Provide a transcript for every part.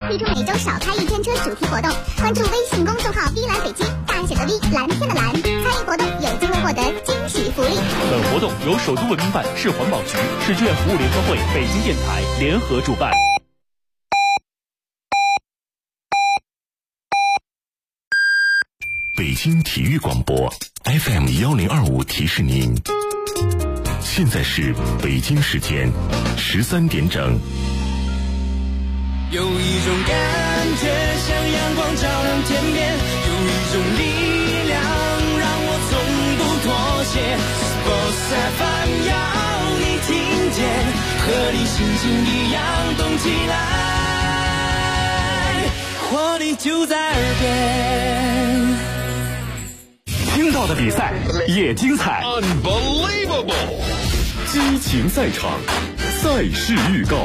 推出每周少开一天车主题活动，关注微信公众号 V 蓝北京，大写的 V， 蓝天的蓝，参与活动有机会获得惊喜福利。 本活动由首都文明办、市环保局、市志愿服务联合会、北京电台联合主办。 北京体育广播 FM 1025提示您，现在是北京时间13点整。 有一种感觉像阳光照亮天边，有一种力量让我从不妥协。Sports FM 要你听见，和你心情一样动起来，活力就在耳边。 听到的比赛也精彩 Unbelievable！ 激情赛场，赛事预告。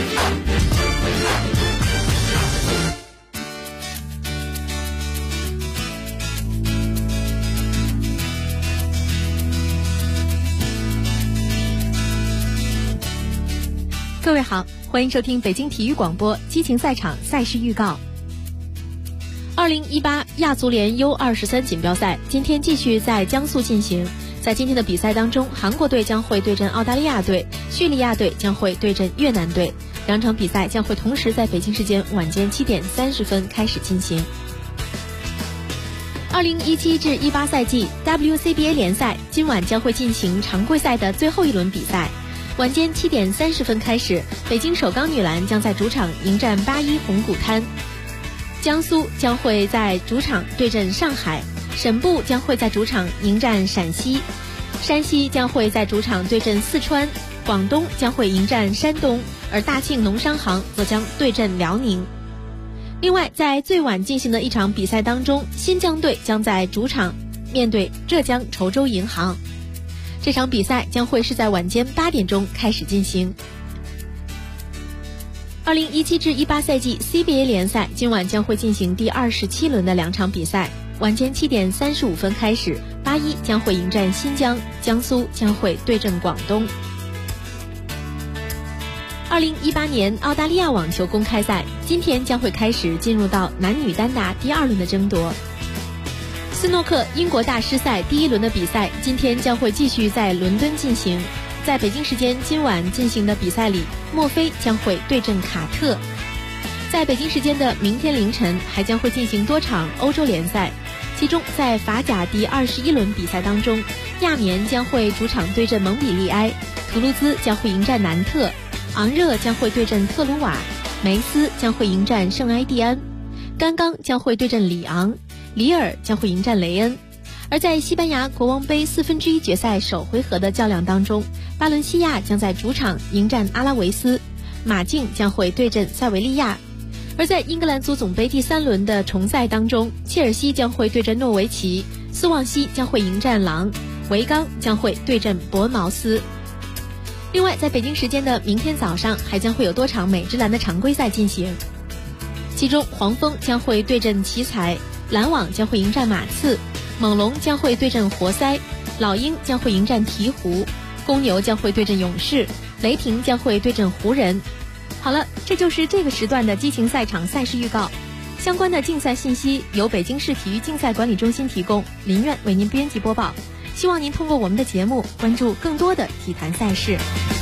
各位好，欢迎收听北京体育广播激情赛场赛事预告。2018亚足联 U23 锦标赛今天继续在江苏进行。在今天的比赛当中，韩国队将会对阵澳大利亚队，叙利亚队将会对阵越南队。两场比赛将会同时在北京时间晚间7点30分开始进行。2017至18赛季 WCBA 联赛今晚将会进行常规赛的最后一轮比赛。晚间7点30分开始，北京首钢女篮将在主场迎战81红谷滩。江苏将会在主场对阵上海，沈埠将会在主场迎战陕西，山西将会在主场对阵四川，广东将会迎战山东，而大庆农商行则将对阵辽宁。另外，在最晚进行的一场比赛当中，新疆队将在主场面对浙江稠州银行。这场比赛将会是在晚间8点钟开始进行。2017至18赛季 CBA 联赛今晚将会进行第27轮的两场比赛，晚间7点35分开始，81将会迎战新疆，江苏将会对阵广东。2018年澳大利亚网球公开赛今天将会开始进入到男女单打第2轮的争夺。斯诺克英国大师赛第1轮的比赛今天将会继续在伦敦进行。在北京时间今晚进行的比赛里，墨菲将会对阵卡特。在北京时间的明天凌晨还将会进行多场欧洲联赛，其中在法甲第21轮比赛当中，亚眠将会主场对阵蒙彼利埃，图卢兹将会迎战南特，昂热将会对阵特鲁瓦，梅斯将会迎战圣埃蒂安，甘刚将会对阵里昂，里尔将会迎战雷恩。而在西班牙国王杯1/4决赛首回合的较量当中，巴伦西亚将在主场迎战阿拉维斯，马竞将会对阵塞维利亚。而在英格兰足总杯第3轮的重赛当中，切尔西将会对阵诺维奇，斯旺西将会迎战狼，维冈将会对阵伯恩茅斯。另外，在北京时间的明天早上还将会有多场美职篮的常规赛进行，其中黄蜂将会对阵奇才，篮网将会迎战马刺，猛龙将会对阵活塞，老鹰将会迎战鹈鹕，公牛将会对阵勇士，雷霆将会对阵湖人。好了，这就是这个时段的激情赛场赛事预告。相关的竞赛信息由北京市体育竞赛管理中心提供，林苑为您编辑播报。希望您通过我们的节目关注更多的体坛赛事。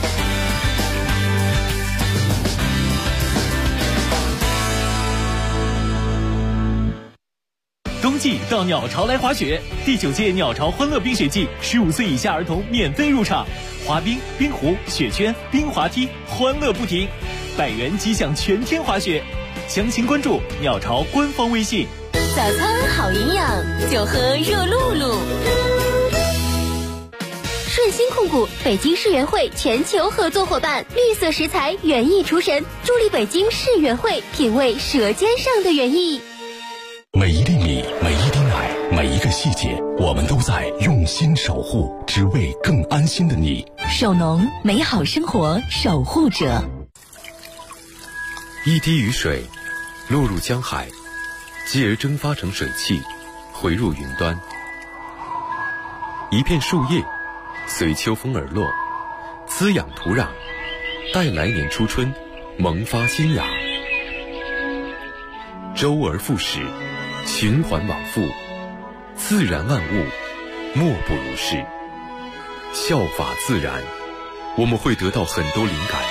冬季到鸟巢来滑雪，第9届鸟巢欢乐冰雪季，15岁以下儿童免费入场，滑冰、冰壶、雪圈、冰滑梯，欢乐不停，100元即享全天滑雪。详情关注鸟巢官方微信。 早餐好营养，就喝热露露。顺鑫控股北京世园会全球合作伙伴，绿色食材园艺厨神，助力北京世园会品味舌尖上的园艺。 每一粒米，每一滴奶，每一个细节，我们都在用心守护，只为更安心的你。 守农，美好生活守护者。 一滴雨水落入江海，继而蒸发成水汽，回入云端。一片树叶随秋风而落，滋养土壤，待来年初春萌发新芽。 周而复始，循环往复，自然万物莫不如是。效法自然，我们会得到很多灵感。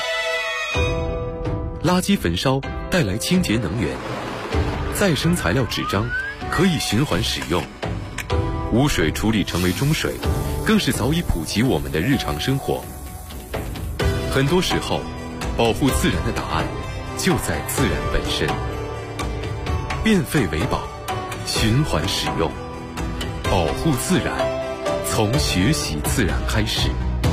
垃圾焚烧带来清洁能源，再生材料纸张可以循环使用，污水处理成为中水，更是早已普及我们的日常生活。很多时候，保护自然的答案就在自然本身。变废为宝，循环使用，保护自然，从学习自然开始。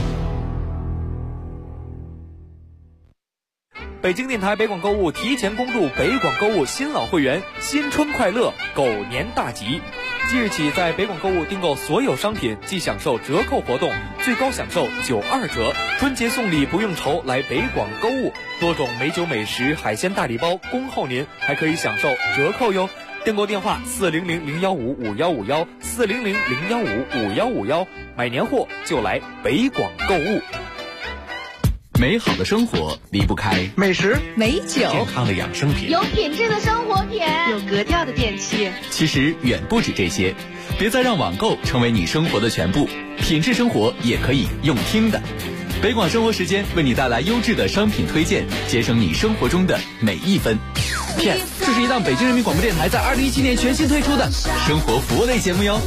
北京电台北广购物提前公布北广购物新老会员新春快乐狗年大吉！即日起，在北广购物订购所有商品即享受折扣活动，最高享受92折。春节送礼不用愁，来北广购物，多种美酒美食、海鲜大礼包恭候您，还可以享受折扣哟。订购电话400-015-5151，400-015-5151，买年货就来北广购物。 美好的生活离不开美食、 美酒、 健康的养生品， 有品质的生活品， 有格调的电器。 其实远不止这些，别再让网购成为你生活的全部，品质生活也可以用听的。北广生活时间为你带来优质的商品推荐，节省你生活中的每一分。Yes， 这是一档北京人民广播电台在2017年全新推出的生活服务类节目哟。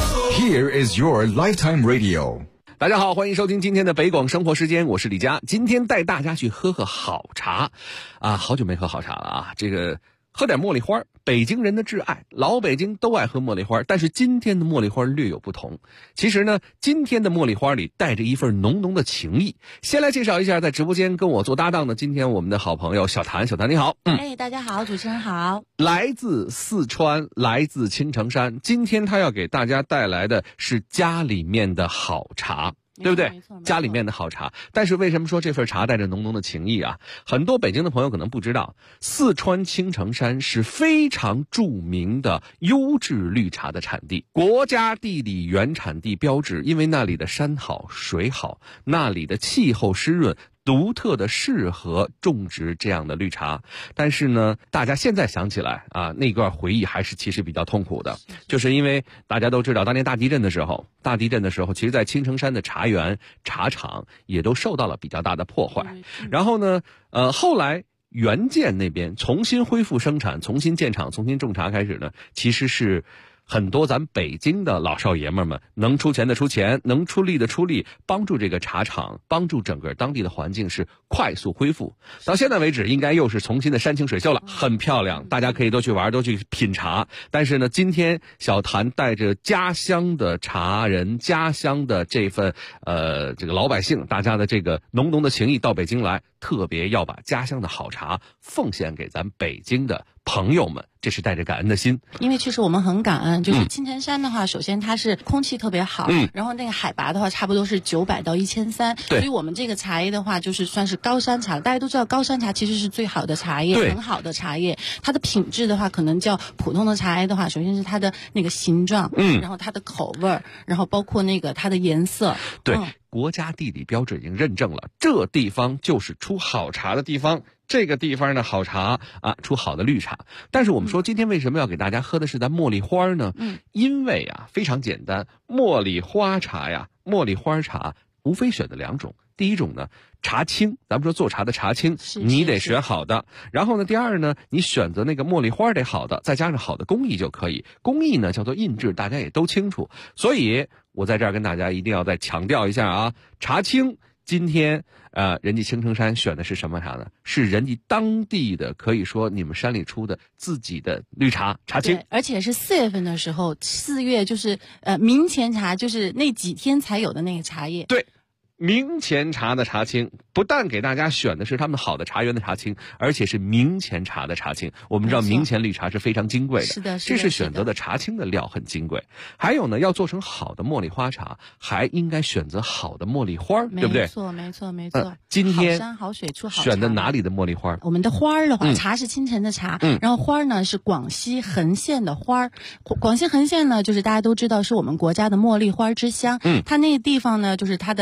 Here is your lifetime radio。 大家好，欢迎收听今天的北广生活时间，我是李佳。今天带大家去喝喝好茶啊，好久没喝好茶了啊，这个喝点茉莉花，北京人的挚爱，老北京都爱喝茉莉花，但是今天的茉莉花略有不同。其实呢，今天的茉莉花里带着一份浓浓的情谊。先来介绍一下在直播间跟我做搭档的今天我们的好朋友小谭，小谭你好。 大家好，主持人好。 来自四川，来自青城山，今天他要给大家带来的是家里面的好茶。对不对？家里面的好茶。但是为什么说这份茶带着浓浓的情谊啊？很多北京的朋友可能不知道，四川青城山是非常著名的优质绿茶的产地，国家地理原产地标志，因为那里的山好水好，那里的气候湿润，独特的适合种植这样的绿茶。但是呢，大家现在想起来啊，那段回忆还是其实比较痛苦的，就是因为大家都知道当年大地震的时候，其实在青城山的茶园茶厂也都受到了比较大的破坏。然后呢后来原建那边重新恢复生产，重新建厂，重新种茶开始呢，其实是很多咱北京的老少爷们能出钱的出钱，能出力的出力，帮助这个茶厂，帮助整个当地的环境是快速恢复。到现在为止应该又是重新的山清水秀了，很漂亮，大家可以都去玩，都去品茶。但是呢，今天小谭带着家乡的茶人，家乡的这份这个老百姓大家的这个浓浓的情谊到北京来，特别要把家乡的好茶奉献给咱北京的朋友们，这是带着感恩的心。 因为确实我们很感恩，就是青城山的话，首先它是空气特别好，然后那个海拔的话差不多是900到1300，所以我们这个茶叶的话就是算是高山茶。大家都知道高山茶其实是最好的茶叶，很好的茶叶。它的品质的话可能叫普通的茶叶的话，首先是它的那个形状，然后它的口味，然后包括那个它的颜色。 对，国家地理标志已经认证了，这地方就是出好茶的地方。这个地方的好茶啊，出好的绿茶。但是我们说今天为什么要给大家喝的是咱茉莉花呢？因为啊非常简单，茉莉花茶无非选的2种。第一种呢，茶青，咱们说做茶的茶青，你得选好的。然后呢，第二呢，你选择那个茉莉花得好的，再加上好的工艺就可以。工艺呢叫做印制，大家也都清楚。所以我在这儿跟大家一定要再强调一下啊，茶青今天人家青城山选的是什么茶呢？是人家当地的，可以说你们山里出的自己的绿茶茶青， 而且是4月份的时候，4月就是明前茶，就是那几天才有的那个茶叶。 对。明前茶的茶青，不但给大家选的是他们好的茶园的茶青，而且是明前茶的茶青。我们知道明前绿茶是非常金贵的， 是的， 这是选择的茶青的料很金贵。还有呢，要做成好的茉莉花茶，还应该选择好的茉莉花，对不对？ 没错。 今天好山好水出好茶。 选的哪里的茉莉花？ 我们的花的话，茶是青城的茶，然后花呢是广西横县的花。广西横县呢，就是大家都知道是我们国家的茉莉花之乡。它那个地方呢，就是它的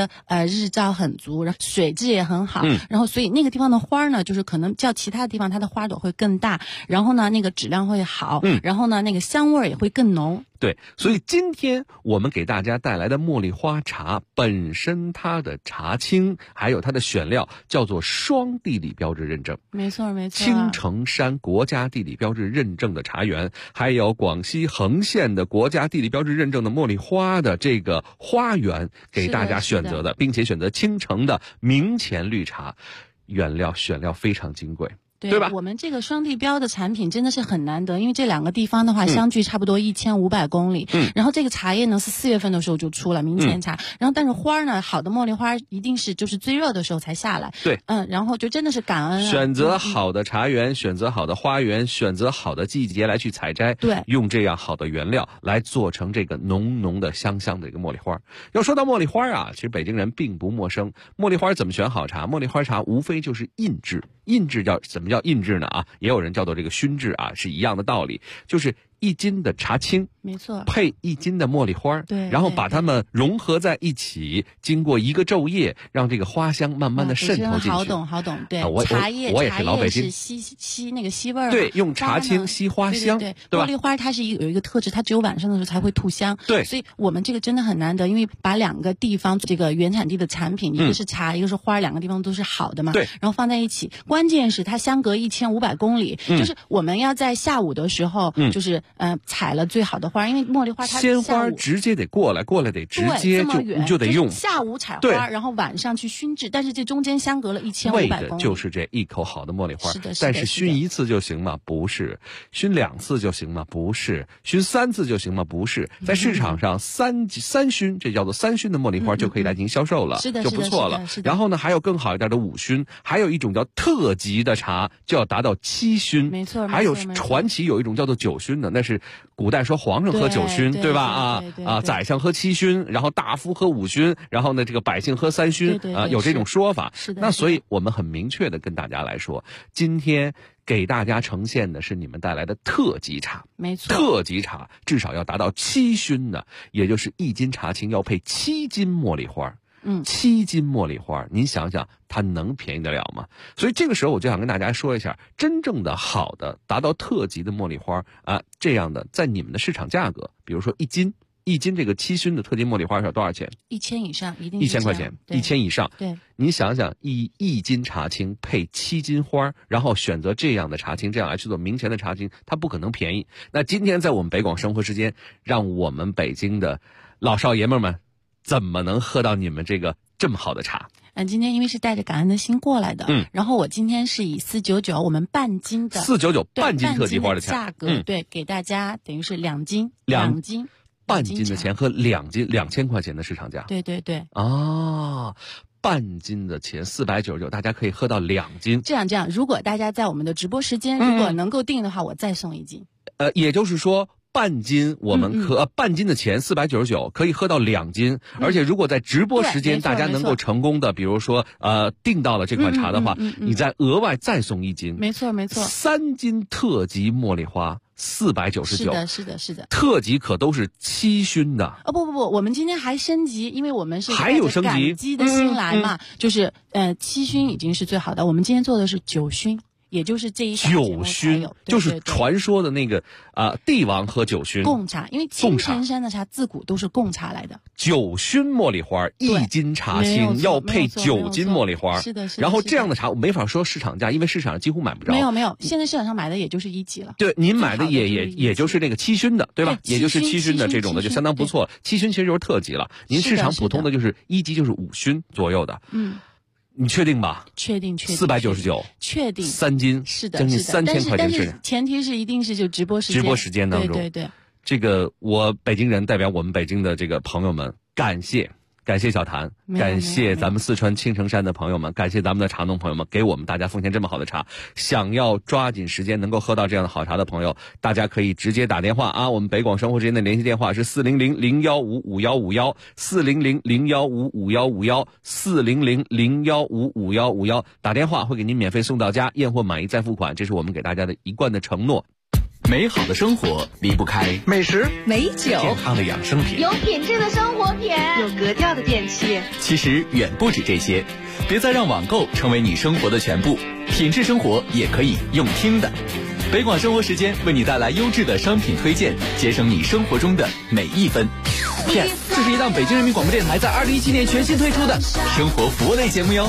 日照很足，然后水质也很好，然后所以那个地方的花呢，就是可能较其他地方它的花朵会更大，然后呢那个质量会好，然后呢那个香味也会更浓。 对，所以今天我们给大家带来的茉莉花茶本身它的茶青还有它的选料叫做双地理标志认证， 没错没错， 青城山国家地理标志认证的茶园，还有广西横县的国家地理标志认证的茉莉花的这个花园给大家选择的，并且选择青城的明前绿茶，原料选料非常金贵。对吧？ 我们这个双地标的产品真的是很难得，因为这两个地方的话相距差不多1500公里。然后这个茶叶呢是4月份的时候就出了明前茶，然后但是花呢，好的茉莉花一定是就是最热的时候才下来。 对， 然后就真的是感恩选择好的茶园，选择好的花园，选择好的季节来去采摘， 对， 用这样好的原料来做成这个浓浓的香香的一个茉莉花。要说到茉莉花啊，其实北京人并不陌生。茉莉花怎么选好茶？茉莉花茶无非就是印制。印制怎么叫印制呢？也有人叫做这个熏制是一样的道理，就是1斤的茶青， 没错， 配1斤的茉莉花， 对， 然后把它们融合在一起，经过一个昼夜，让这个花香慢慢的渗透进去。 好懂，对， 茶叶我也是老北京， 是吸那个吸味儿， 对，用茶青吸花香， 对吧？茉莉花它是有一个特质，它只有晚上的时候才会吐香， 对， 所以我们这个真的很难得，因为把2个地方这个原产地的产品，一个是茶，一个是花，2个地方都是好的嘛， 对， 然后放在一起，关键是它相隔1500公里，就是我们要在下午的时候，就是采了最好的花，因为茉莉花它鲜花直接得过来得直接就得用， 下午采花，然后晚上去熏制，但是这中间相隔了1500公里， 为的就是这一口好的茉莉花。 是的， 但是熏1次就行吗？不是。熏2次就行吗？不是。熏3次就行吗？不是。在市场上三熏，这叫做3熏的茉莉花就可以来进行销售了， 是的， 就不错了。然后呢，还有更好一点的5熏，还有一种叫特级的茶就要达到7熏， 没错。 还有传奇有一种叫做9熏的，那是古代说皇上喝9熏，对吧？宰相喝7熏，然后大夫喝5熏，然后呢这个百姓喝3熏，有这种说法。 是的。 那所以我们很明确的跟大家来说，今天给大家呈现的是你们带来的特级茶， 没错， 特级茶至少要达到7熏的，也就是1斤茶青要配7斤茉莉花。7斤茉莉花，您想想它能便宜得了吗？所以这个时候我就想跟大家说一下，真正的好的达到特级的茉莉花这样的在你们的市场价格，比如说1斤这个7熏的特级茉莉花是多少钱 ？1000以上，一定 1000块钱，1000以上。 对， 您想想，一斤茶青配7斤花，然后选择这样的茶青，这样来去做明前的茶青，它不可能便宜。那今天在我们北广生活时间，让我们北京的老少爷们们怎么能喝到你们这个这么好的茶？ 今天因为是带着感恩的心过来的，然后我今天是以499我们半斤的 499半斤特级花的价格，对，给大家等于是2斤， 半斤的钱和2斤2000块钱的市场价。 对， 半斤的钱499，大家可以喝到2斤。 这样，如果大家在我们的直播时间，如果能够订的话，我再送1斤。 也就是说。半斤我们半斤的钱499可以喝到2斤，而且如果在直播时间大家能够成功的，比如说订到了这款茶的话，你再额外再送1斤， 没错 ，3斤特级茉莉花499， 是的， 特级可都是7熏的。 不，我们今天还升级，因为我们是还有升级， 感激的心来嘛，就是7熏已经是最好的，我们今天做的是9熏。也就是这一 9熏，就是传说的那个帝王喝9熏贡茶，因为青城山的茶自古都是贡茶来的。 9熏茉莉花1斤茶青要配9斤茉莉花， 是的。 然后这样的茶我没法说市场价，因为市场上几乎买不着。 没有，现在市场上买的也就是1级了。 对，您买的也就是那个7熏的，对吧？也就是7熏的这种的就相当不错。7熏其实就是特级了，您市场普通的就是1级就是5熏左右的。你确定吧？ 确定。 499， 确定。 3斤， 是的， 将近3000块钱是的。前提是一定是就直播时间当中。 对。 这个我北京人代表我们北京的这个朋友们，感谢小谭，感谢咱们四川青城山的朋友们，感谢咱们的茶农朋友们，给我们大家奉献这么好的茶。想要抓紧时间能够喝到这样的好茶的朋友，大家可以直接打电话我们北广生活之间的联系电话是400-015-5151，400-015-5151，400-015-5151，打电话会给您免费送到家，验货满意再付款，这是我们给大家的一贯的承诺。 美好的生活离不开美食、 美酒、 健康的养生品、 有品质的生活品、 有格调的电器。 其实远不止这些，别再让网购成为你生活的全部，品质生活也可以用听的。北广生活时间为你带来优质的商品推荐，节省你生活中的每一分。Yes， 这是一档北京人民广播电台在2017年全新推出的生活服务类节目哟。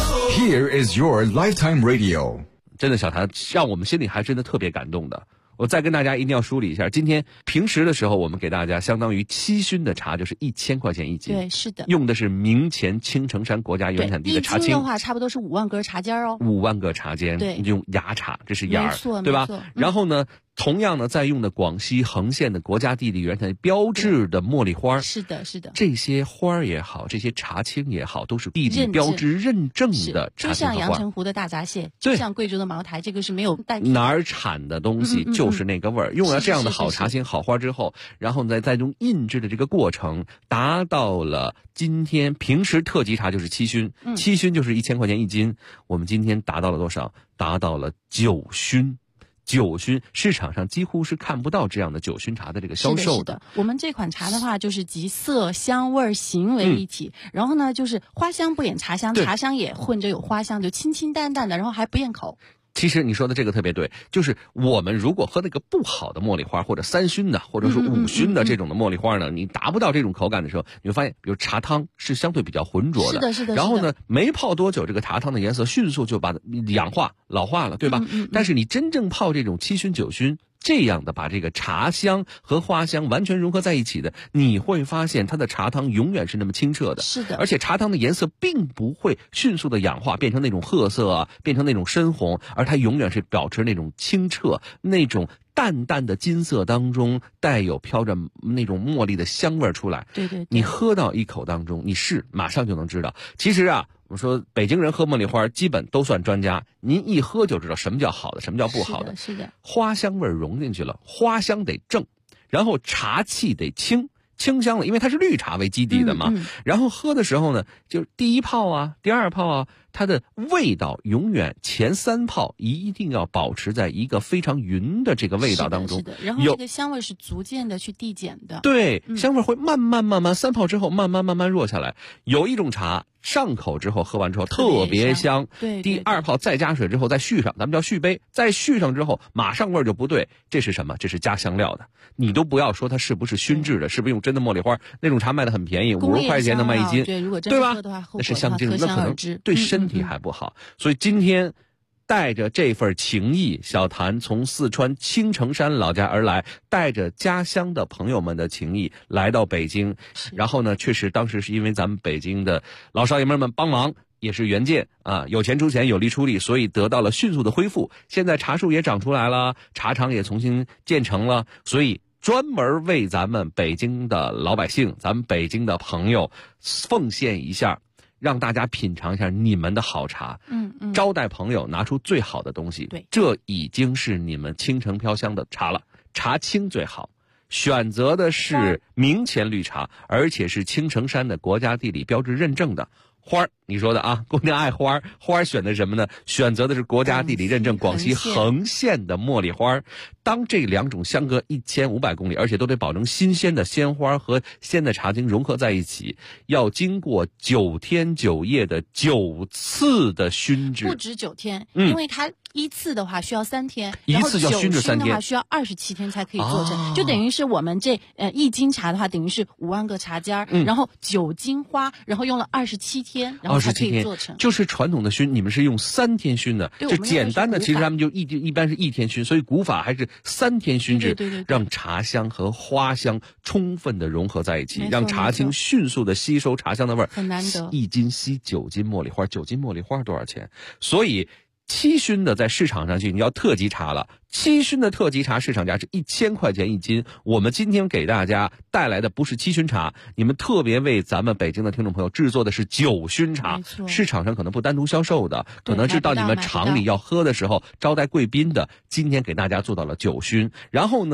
Here is your lifetime radio。 真的，小谭让我们心里还真的特别感动的。我再跟大家一定要梳理一下，今天平时的时候，我们给大家相当于7熏的茶，就是1000块钱一斤。 对，是的。 用的是明前青城山国家原产地的茶青。 一斤的话，差不多是5万根茶尖哦。 5万个茶尖， 对， 用芽茶，这是芽儿，对吧？ 然后呢，同样呢，在用的广西横县的国家地理原产地标志的茉莉花。 是的，是的。 这些花儿也好，这些茶青也好，都是地理标志认证的茶青和花。 就像阳澄湖的大闸蟹，就像贵州的茅台，这个是没有代替。 哪儿产的东西就是那个味儿。用了这样的好茶青、好花之后，然后呢，再用印制的这个过程，达到了今天平时特级茶就是7熏，7熏就是1000块钱一斤。我们今天达到了多少？达到了9熏。9熏市场上几乎是看不到这样的9熏茶的这个销售的。 我们这款茶的话，就是集色、香味、形为一体，然后呢，就是花香不掩茶香，茶香也混着有花香，就清清淡淡的，然后还不厌口。 其实你说的这个特别对，就是我们如果喝那个不好的茉莉花，或者3熏的，或者是5熏的这种的茉莉花呢，你达不到这种口感的时候，你会发现，比如茶汤是相对比较浑浊的， 是的，是的。 然后呢，没泡多久，这个茶汤的颜色迅速就把它氧化、老化了，对吧？但是你真正泡这种7熏、9熏。这样的把这个茶香和花香完全融合在一起的，你会发现它的茶汤永远是那么清澈的。 是的， 而且茶汤的颜色并不会迅速的氧化变成那种褐色啊，变成那种深红，而它永远是保持那种清澈，那种淡淡的金色当中带有飘着那种茉莉的香味出来。 对， 你喝到一口当中，你马上就能知道。其实啊，我们说北京人喝茉莉花基本都算专家，您一喝就知道什么叫好的，什么叫不好的。 是的， 花香味融进去了，花香得正，然后茶气得清香了，因为它是绿茶为基底的嘛。然后喝的时候呢，就第一泡啊，第二泡啊，它的味道永远前3泡一定要保持在一个非常匀的这个味道当中。 是的，然后这个香味是逐渐的去递减的。 对，香味会慢慢3泡之后慢慢弱下来。有一种茶上口之后喝完之后特别香， 对， 第2泡再加水之后再续上，咱们叫续杯，再续上之后马上味儿就不对，这是什么？这是加香料的。你都不要说它是不是熏制的，是不是用真的茉莉花？那种茶卖的很便宜，50块钱能卖1斤， 对，如果真对吧？ 喝的话， 那是香精，那可能对身体还不好。所以今天带着这份情谊，小谭从四川青城山老家而来，带着家乡的朋友们的情谊来到北京。然后呢，确实当时是因为咱们北京的老少爷们帮忙，也是援建啊，有钱出钱，有力出力，所以得到了迅速的恢复。现在茶树也长出来了，茶厂也重新建成了，所以专门为咱们北京的老百姓，咱们北京的朋友奉献一下，让大家品尝一下你们的好茶。招待朋友拿出最好的东西。 对， 这已经是你们倾城飘香的茶了。茶青最好，选择的是明前绿茶，而且是青城山的国家地理标志认证的。花儿，你说的啊，姑娘爱花儿，花儿选的什么呢？选择的是国家地理认证广西横县的茉莉花。当这2种相隔1500公里，而且都得保证新鲜的鲜花和鲜的茶精融合在一起，要经过9天9夜的9次的熏制， 不止9天，因为它一次的话需要3天， 一次就熏制3天， 9熏的话需要27天才可以做成，就等于是我们这1斤茶的话，等于是5万个茶尖，然后9斤花，然后用了27天，然后才可以做成。 就是传统的熏，你们是用3天熏的，就简单的其实他们就一般是1天熏，所以古法还是3天熏制， 对， 让茶香和花香充分的融合在一起，让茶青迅速的吸收茶香的味儿， 很难得。 1斤吸9斤茉莉花，9斤茉莉花多少钱？所以7熏的在市场上去，你要特级茶了。7熏的特级茶市场价是1000块钱1斤。我们今天给大家带来的不是7熏茶，你们特别为咱们北京的听众朋友制作的是9熏茶。市场上可能不单独销售的，可能是到你们厂里要喝的时候招待贵宾的。今天给大家做到了9熏。然后呢，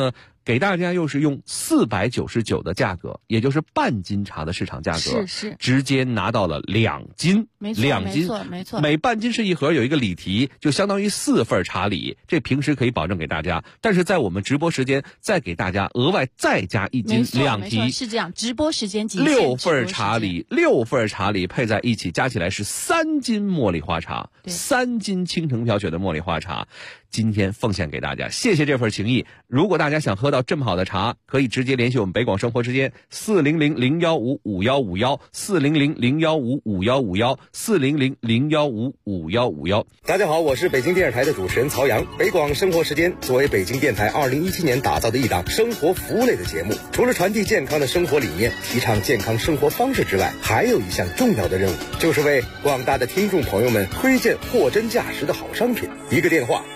给大家又是用499的价格，也就是半斤茶的市场价格， 是直接拿到了2斤， 没错 2斤， 没错， 每半斤是一盒，有一个礼题，就相当于4份茶礼，这平时可以保证给大家，但是在我们直播时间再给大家额外再加1斤2提， 是这样，直播时间 6份茶礼，6份茶礼配在一起，加起来是3斤茉莉花茶，3斤青城飘雪的茉莉花茶。今天奉献给大家，谢谢这份情谊。如果大家想喝到这么好的茶，可以直接联系我们北广生活时间400-015-5151，400-015-5151，400-015-5151。 大家好，我是北京电视台的主持人曹阳。北广生活时间作为北京电台2017年打造的一档生活服务类的节目，除了传递健康的生活理念，提倡健康生活方式之外，还有一项重要的任务，就是为广大的听众朋友们推荐货真价实的好商品。一个电话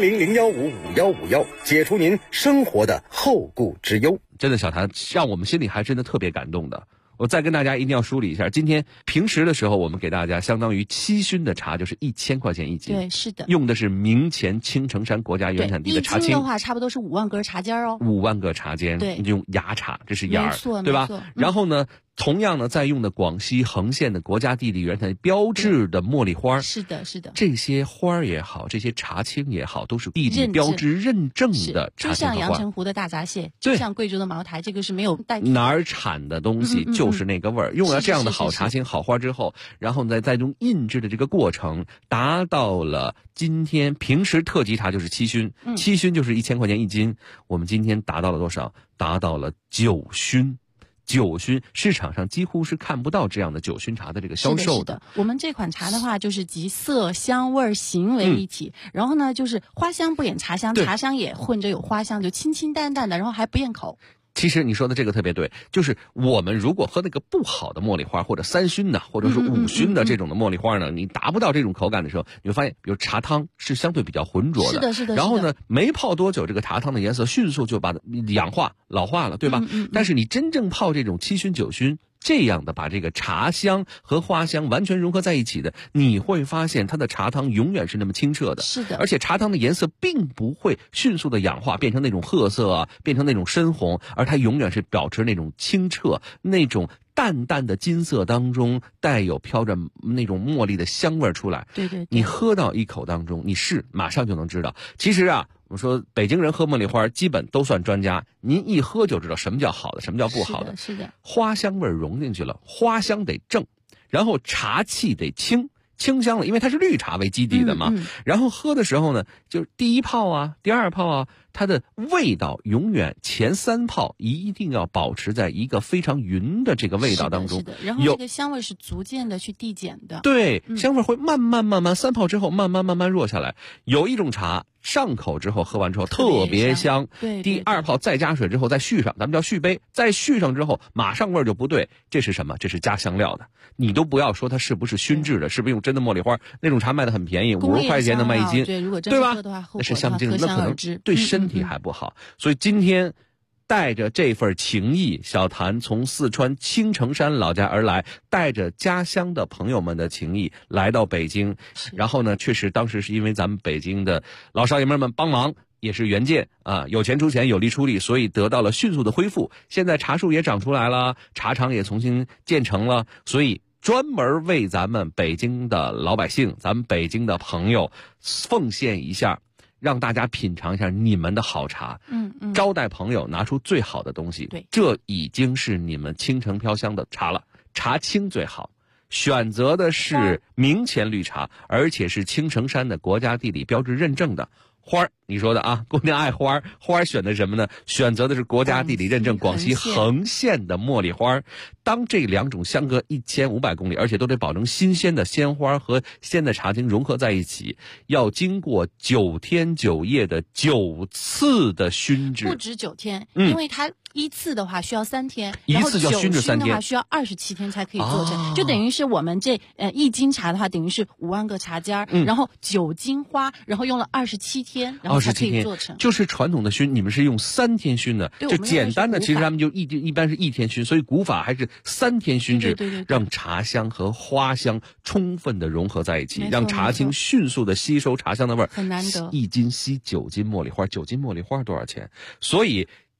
400-015-5151，解除您生活的后顾之忧。 真的，小谭让我们心里还真的特别感动的。我再跟大家一定要梳理一下，今天平时的时候，我们给大家相当于7熏的茶，就是1000块钱1斤。 对，是的， 用的是明前青城山国家原产地的茶青。 1斤的话，差不多是5万根茶尖哦。 5万个茶尖， 对， 用芽茶，这是芽儿，对吧？ 然后呢，同样呢，在用的广西横县的国家地理原产地标志的茉莉花。 是的，是的。 这些花儿也好，这些茶青也好，都是地理标志认证的茶青就像阳澄湖的大闸蟹，就像贵州的茅台，这个是没有代替。 哪儿产的东西就是那个味儿。用了这样的好茶青、好花之后，然后呢，再用印制的这个过程，达到了今天平时特级茶就是7熏，7熏就是1000块钱1斤。我们今天达到了多少？达到了9熏。9熏市场上几乎是看不到这样的9熏茶的这个销售的。我们这款茶的话，就是集色香味形为一体，然后呢，就是花香不掩茶香，茶香也混着有花香，就清清淡淡的，然后还不厌口。 其实你说的这个特别对，就是我们如果喝那个不好的茉莉花，或者3熏的，或者是5熏的这种的茉莉花呢，你达不到这种口感的时候，你会发现，比如茶汤是相对比较浑浊的， 是的。 然后呢，没泡多久，这个茶汤的颜色迅速就把它氧化、老化了，对吧？但是你真正泡这种7熏9熏。这样的把这个茶香和花香完全融合在一起的，你会发现它的茶汤永远是那么清澈的。 是的， 而且茶汤的颜色并不会迅速的氧化，变成那种褐色啊，变成那种深红，而它永远是保持那种清澈，那种淡淡的金色当中带有飘着那种茉莉的香味出来。 对， 你喝到一口当中，你马上就能知道。其实啊，我说北京人喝茉莉花基本都算专家，您一喝就知道什么叫好的，什么叫不好的。 是的， 花香味融进去了，花香得正，然后茶气得清香了，因为它是绿茶为基底的嘛。然后喝的时候呢，就是第一泡啊，第二泡啊，它的味道永远前3泡一定要保持在一个非常匀的这个味道当中。 是的，然后这个香味是逐渐的去递减的。 对，香味会慢慢3泡之后慢慢弱下来。有一种茶上口之后喝完之后特别香， 对， 第2泡再加水之后再续上，咱们叫续杯，再续上之后马上味儿就不对，这是什么？这是加香料的。你都不要说它是不是熏制的，是不是用真的茉莉花？那种茶卖的很便宜，50块钱能卖1斤， 对，如果真对吧？ 喝的话， 那是相竞争，那可能对身体还不好。所以今天带着这份情谊，小谭从四川青城山老家而来，带着家乡的朋友们的情谊来到北京。然后呢，确实当时是因为咱们北京的老少爷们帮忙，也是援建啊，有钱出钱，有力出力，所以得到了迅速的恢复。现在茶树也长出来了，茶厂也重新建成了，所以专门为咱们北京的老百姓，咱们北京的朋友奉献一下，让大家品尝一下你们的好茶。招待朋友拿出最好的东西， 对， 这已经是你们青城飘香的茶了。茶青最好，选择的是明前绿茶，而且是青城山的国家地理标志认证的。花儿，你说的啊，姑娘爱花儿，花儿选的什么呢？选择的是国家地理认证广西横县的茉莉花。当这2种相隔1500公里，而且都得保证新鲜的鲜花和鲜的茶青融合在一起，要经过9天9夜的9次的熏制， 不止9天，因为它一次的话需要3天， 一次就要熏制3天， 的话需要27天才可以做成，就等于是我们这1斤茶的话，等于是5万个茶尖，然后9斤花，然后用了27天，然后才可以做成。 就是传统的熏，你们是用3天熏的，就简单的，其实他们就一般是1天熏，所以古法还是3天熏制， 对， 让茶香和花香充分的融合在一起，让茶青迅速的吸收茶香的味儿。 很难得， 1斤吸9斤茉莉花，9斤茉莉花多少钱？所以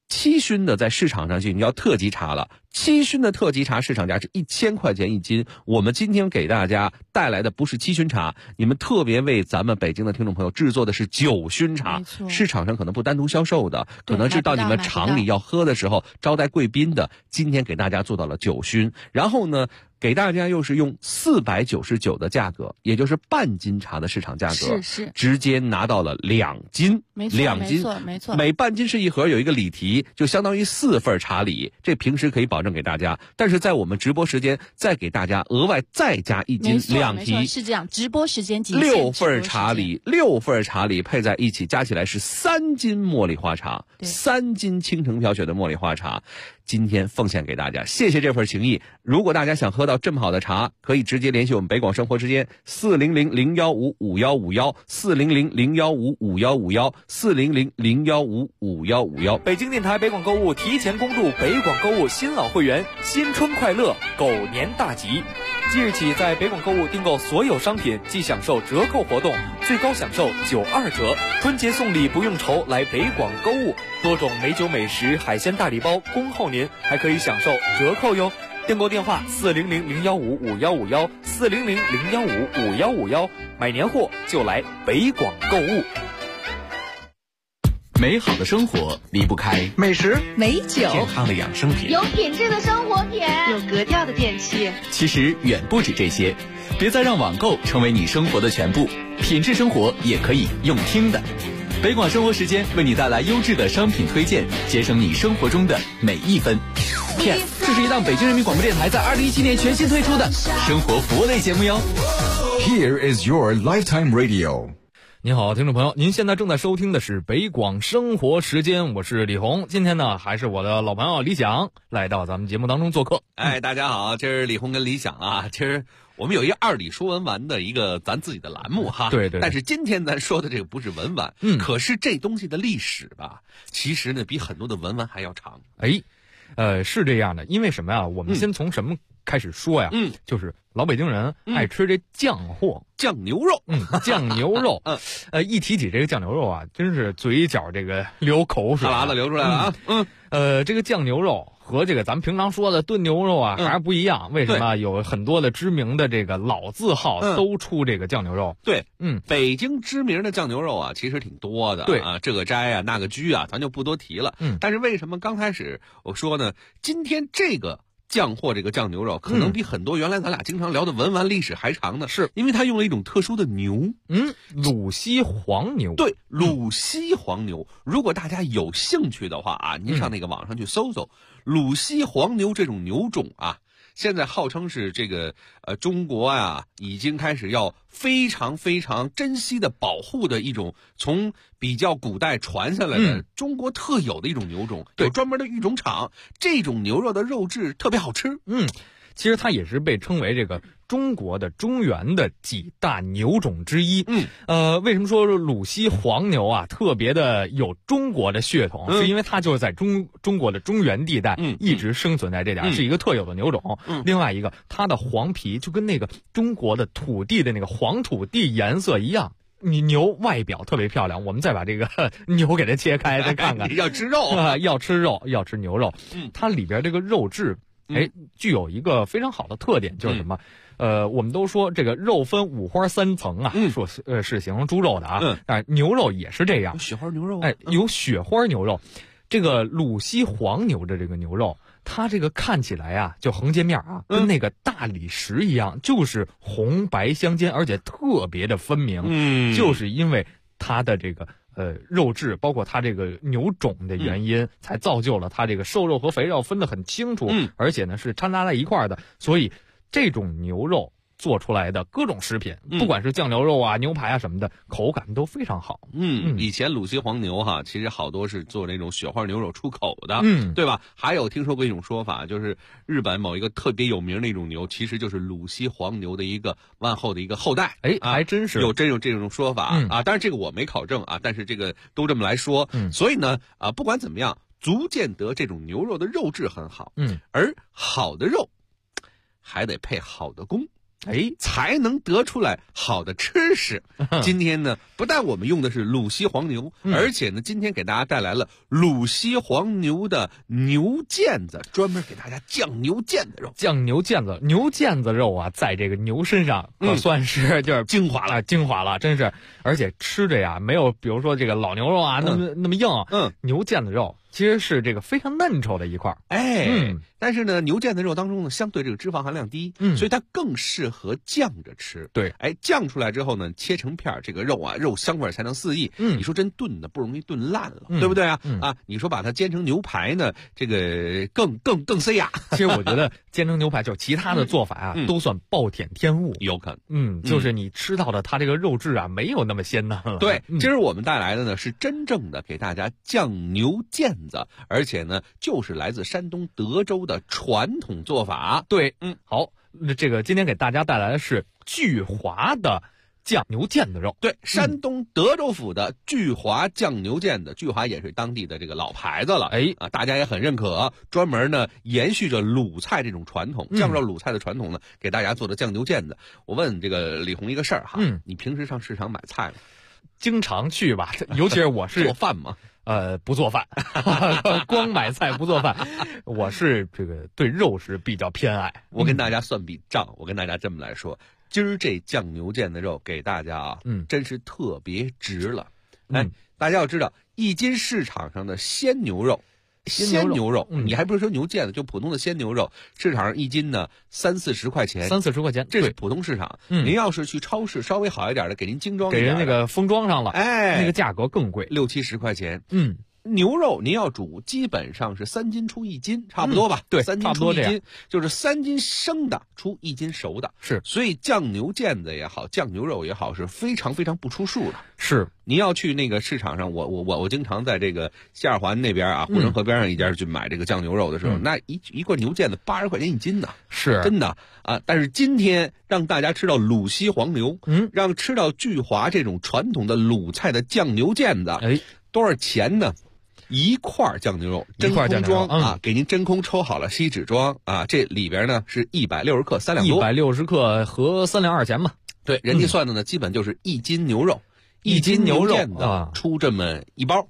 7熏的在市场上就已经叫特级茶了，7熏的特级茶市场价是1000块钱1斤。我们今天给大家带来的不是7熏茶，你们特别为咱们北京的听众朋友制作的是9熏茶，市场上可能不单独销售的，可能是到你们厂里要喝的时候招待贵宾的，今天给大家做到了9熏。然后呢，给大家又是用499的价格，也就是半斤茶的市场价格， 是直接拿到了2斤， 没错 2斤， 没错， 每半斤是一盒，有一个礼题，就相当于4份茶礼，这平时可以保证给大家，但是在我们直播时间再给大家额外再加1斤2提， 是这样，直播时间 6份茶礼，6份茶礼配在一起，加起来是3斤茉莉花茶，3斤青城飘雪的茉莉花茶。今天奉献给大家，谢谢这份情谊。如果大家想喝到这么好的茶，可以直接联系我们北广生活时间400-015-5151，400-015-5151，400-015-5151。 北京电台北广购物提前公布北广购物新老会员新春快乐狗年大吉。即日起，在北广购物订购所有商品即享受折扣活动，最高享受92折。春节送礼不用愁，来北广购物，多种美酒美食、海鲜大礼包恭候您，还可以享受折扣哟。订购电话400-015-5151，400-015-5151，买年货就来北广购物。 美好的生活离不开美食、 美酒、 健康的养生品、 有品质的生活品、 有格调的电器。 其实远不止这些，别再让网购成为你生活的全部，品质生活也可以用听的。北广生活时间为你带来优质的商品推荐，节省你生活中的每一分。Yes， 这是一档北京人民广播电台在2017年全新推出的生活服务类节目哟。 Here is your lifetime radio。 您好，听众朋友，您现在正在收听的是北广生活时间，我是李红。今天呢，还是我的老朋友李想来到咱们节目当中做客。 大家好，今儿李红跟李想啊，今儿我们有一个2里说文玩的一个咱自己的栏目哈。 对。 但是今天咱说的这个不是文玩，可是这东西的历史吧，其实呢比很多的文玩还要长。 是这样的，因为什么呀？我们先从什么开始说呀？就是老北京人爱吃这酱货， 酱牛肉， 酱牛肉。一提起这个酱牛肉啊，真是嘴角这个流口水， 哈喇子流出来了啊。 这个酱牛肉和这个咱们平常说的炖牛肉啊还是不一样。为什么？有很多的知名的这个老字号都出这个酱牛肉。 对，北京知名的酱牛肉啊，其实挺多的。 对啊，这个斋啊，那个居啊，咱就不多提了。但是为什么刚开始我说呢？今天这个酱货这个酱牛肉可能比很多原来咱俩经常聊的文玩历史还长呢，是因为它用了一种特殊的牛， 鲁西黄牛。 对，鲁西黄牛。如果大家有兴趣的话啊，您上那个网上去搜搜鲁西黄牛这种牛种啊。现在号称是这个中国啊已经开始要非常非常珍惜的保护的一种从比较古代传下来的中国特有的一种牛种，有专门的育种场，这种牛肉的肉质特别好吃。 其实它也是被称为这个中国的中原的几大牛种之一。为什么说鲁西黄牛啊特别的有中国的血统？是因为它就是在中国的中原地带一直生存在这点，是一个特有的牛种。另外一个，它的黄皮就跟那个中国的土地的那个黄土地颜色一样。你牛外表特别漂亮，我们再把这个牛给它切开，再看看。 要吃肉要吃肉，要吃牛肉。它里边这个肉质。具有一个非常好的特点，就是什么？我们都说这个肉分五花三层啊，说是形容猪肉的啊，但是牛肉也是这样， 有雪花牛肉， 有雪花牛肉。这个鲁西黄牛的这个牛肉，它这个看起来啊，就横截面啊，跟那个大理石一样，就是红白相间，而且特别的分明。就是因为它的这个。肉质包括它这个牛种的原因，才造就了它这个瘦肉和肥肉分得很清楚，而且呢是掺杂在一块儿的，所以这种牛肉做出来的各种食品，不管是酱牛肉啊、牛排啊什么的，口感都非常好。 以前鲁西黄牛哈，其实好多是做那种雪花牛肉出口的，对吧？还有听说过一种说法，就是日本某一个特别有名的一种牛，其实就是鲁西黄牛的一个完后的一个后代。 还真是有这种说法啊。当然这个我没考证啊，但是这个都这么来说。所以呢，不管怎么样，足见得这种牛肉的肉质很好。而好的肉还得配好的工。 才能得出来好的吃食。今天呢，不但我们用的是鲁西黄牛，而且呢，今天给大家带来了鲁西黄牛的牛腱子，专门给大家酱牛腱子肉。 酱牛腱子，牛腱子肉啊，在这个牛身上可算是就是精华了， 精华了，真是。而且吃着呀，没有比如说这个老牛肉啊那么硬。牛腱子肉其实是这个非常嫩稠的一块。 但是呢，牛腱子肉当中呢，相对这个脂肪含量低，所以它更适合酱着吃。 对， 酱出来之后呢，切成片，这个肉啊，肉香味才能四溢。你说真炖的不容易炖烂了，对不对啊？你说把它煎成牛排呢，这个更塞牙。 其实我觉得煎成牛排就其他的做法啊，都算暴殄天物， 有可能。 就是你吃到的它这个肉质啊，没有那么鲜嫩了。 对，今儿我们带来的呢是真正的给大家酱牛腱子，而且呢就是来自山东德州的传统做法。 对，好，这个今天给大家带来的是聚华的酱牛腱子肉。 对，山东德州府的聚华酱牛腱子，聚华也是当地的这个老牌子了。大家也很认可，专门呢延续着鲁菜这种传统，酱肉鲁菜的传统呢，给大家做的酱牛腱子。我问这个李红一个事儿哈，你平时上市场买菜吗？ 经常去吧，尤其是我是做饭吗？ 不做饭，光买菜不做饭。我是这个对肉食比较偏爱。 我跟大家算笔账，我跟大家这么来说，今儿这酱牛腱子肉给大家啊，真是特别值了。大家要知道，1斤市场上的鲜牛肉，你还不是说牛腱子，就普通的鲜牛肉，市场上1斤呢30-40块钱 ，30-40块钱， 这是普通市场。您要是去超市稍微好一点的，给您精装一点， 给人那个封装上了，那个价格更贵 ，60-70块钱。牛肉您要煮，基本上是3斤出1斤，差不多吧？ 对 ，3斤出1斤，就是3斤生的出1斤熟的。 是， 所以酱牛腱子也好，酱牛肉也好，是非常非常不出数的。 是， 您要去那个市场上，我经常在这个西二环那边啊，护城河边上一家去买这个酱牛肉的时候，那一罐牛腱子80块钱1斤呢， 是真的啊。但是今天让大家吃到鲁西黄牛，让吃到聚华这种传统的鲁菜的酱牛腱子，多少钱呢？1块酱牛肉，真空装啊，给您真空抽好了，锡纸装啊，这里边呢是160克，3两多 ，160克合3两2钱吧。 对，人家算的呢，基本就是1斤牛肉，1斤牛腱子出这么1包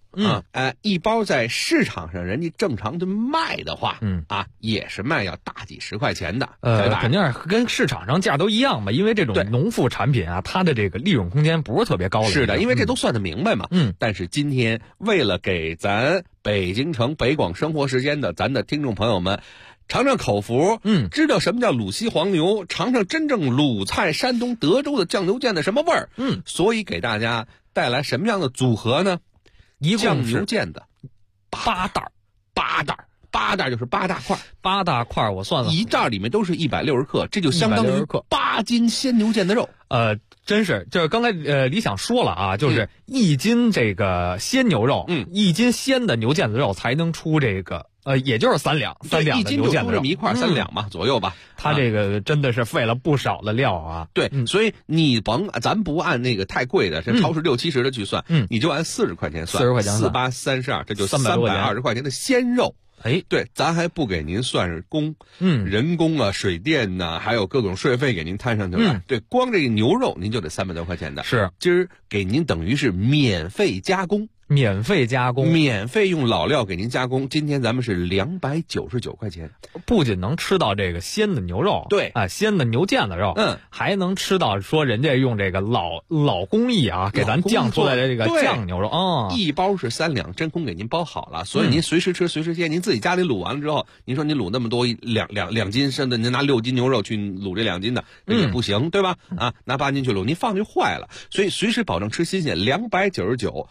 ，1包在市场上人家正常的卖的话，也是卖要大几十块钱的， 肯定是跟市场上价都一样嘛，因为这种农副产品啊，它的这个利润空间不是特别高了。 是的，因为这都算得明白嘛。但是今天为了给咱北京城北广生活时间的咱的听众朋友们尝尝口福，知道什么叫鲁西黄牛，尝尝真正鲁菜山东德州的酱牛腱的什么味儿，所以给大家带来什么样的组合呢？酱牛腱子8袋就是8大块 ，8大块我算了， 一袋里面都是160克，这就相当于8斤鲜牛腱子肉。 真是，就是刚才李想说了啊，就是1斤这个鲜牛肉，1斤鲜的牛腱子肉才能出这个。也就是3两的牛腱子肉，1斤就出这么 1块3两嘛，左右吧。 它这个真的是费了不少的料啊。 对，所以你咱不按那个太贵的，这超市60-70的去算，你就按40块钱算，40块钱，4、8、32，这就320块钱的鲜肉。对，咱还不给您算是工，人工啊、水电呐，还有各种税费给您摊上去了。对，光这个牛肉您就得300多块钱的。 是， 今儿给您等于是免费加工。 免费用老料给您加工。今天咱们是299块钱， 不仅能吃到这个鲜的牛肉， 对啊，鲜的牛腱子肉，还能吃到说人家用这个老工艺啊，给咱酱出来的这个酱牛肉啊。 1包是3两，真空给您包好了，所以您随时吃随时切。您自己家里卤完了之后，您说您卤那么多两斤，甚至您拿6斤牛肉去卤这2斤的，那也不行，对吧？拿8斤去卤，您放就坏了，所以随时保证吃新鲜。299。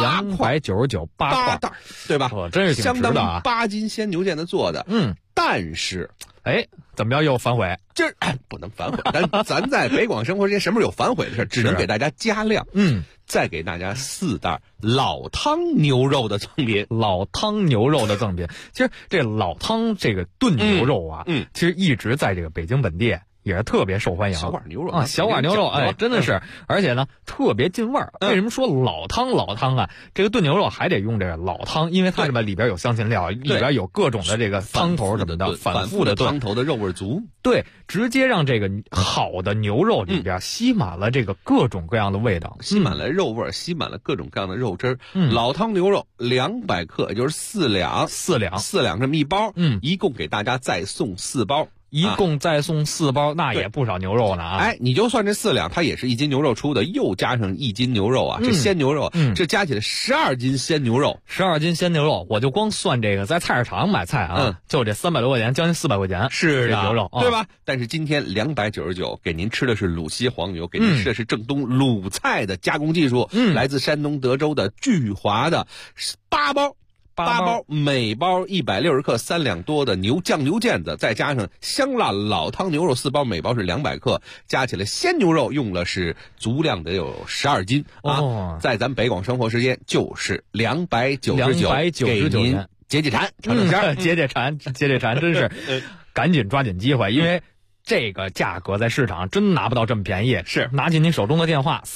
299 8 袋，对吧？ 真是挺值的啊， 相当于8斤鲜牛腱子做的。但是， 怎么着又反悔？ 这不能反悔。咱在北广生活之间什么时候有反悔的事？只能给大家加量。再给大家4袋老汤牛肉的赠品。 其实这老汤这个炖牛肉啊，其实一直在这个北京本地也是特别受欢迎。 小碗牛肉啊，小碗牛肉，哎，真的是，而且呢特别进味儿。为什么说老汤啊？这个炖牛肉还得用这个老汤，因为它里边有香辛料，里边有各种的这个汤头什么的，反复的汤头的肉味足。 对，直接让这个好的牛肉里边吸满了这个各种各样的味道， 吸满了肉味，吸满了各种各样的肉汁儿。老汤牛肉200克，也就是4两这么一包，一共给大家再送4包。 一共再送4包，那也不少牛肉呢啊！ 哎，你就算这4两，它也是1斤牛肉出的，又加上1斤牛肉啊，这鲜牛肉，这加起来12斤鲜牛肉 ，12斤鲜牛肉，我就光算这个在菜市场买菜啊，就这300多块钱，将近400块钱， 是这牛肉， 对吧？但是今天299给您吃的是鲁西黄牛，给您吃的是正宗鲁菜的加工技术，来自山东德州的聚华的8包。8包，每包160克，3两多的酱牛腱子，再加上香辣老汤牛肉4包，每包是200克，加起来鲜牛肉用了是足量得有12斤啊！在咱北广生活时间就是299，给您解馋， 解馋，真是赶紧抓紧机会，因为这个价格在市场真拿不到这么便宜。 是， 拿起您手中的电话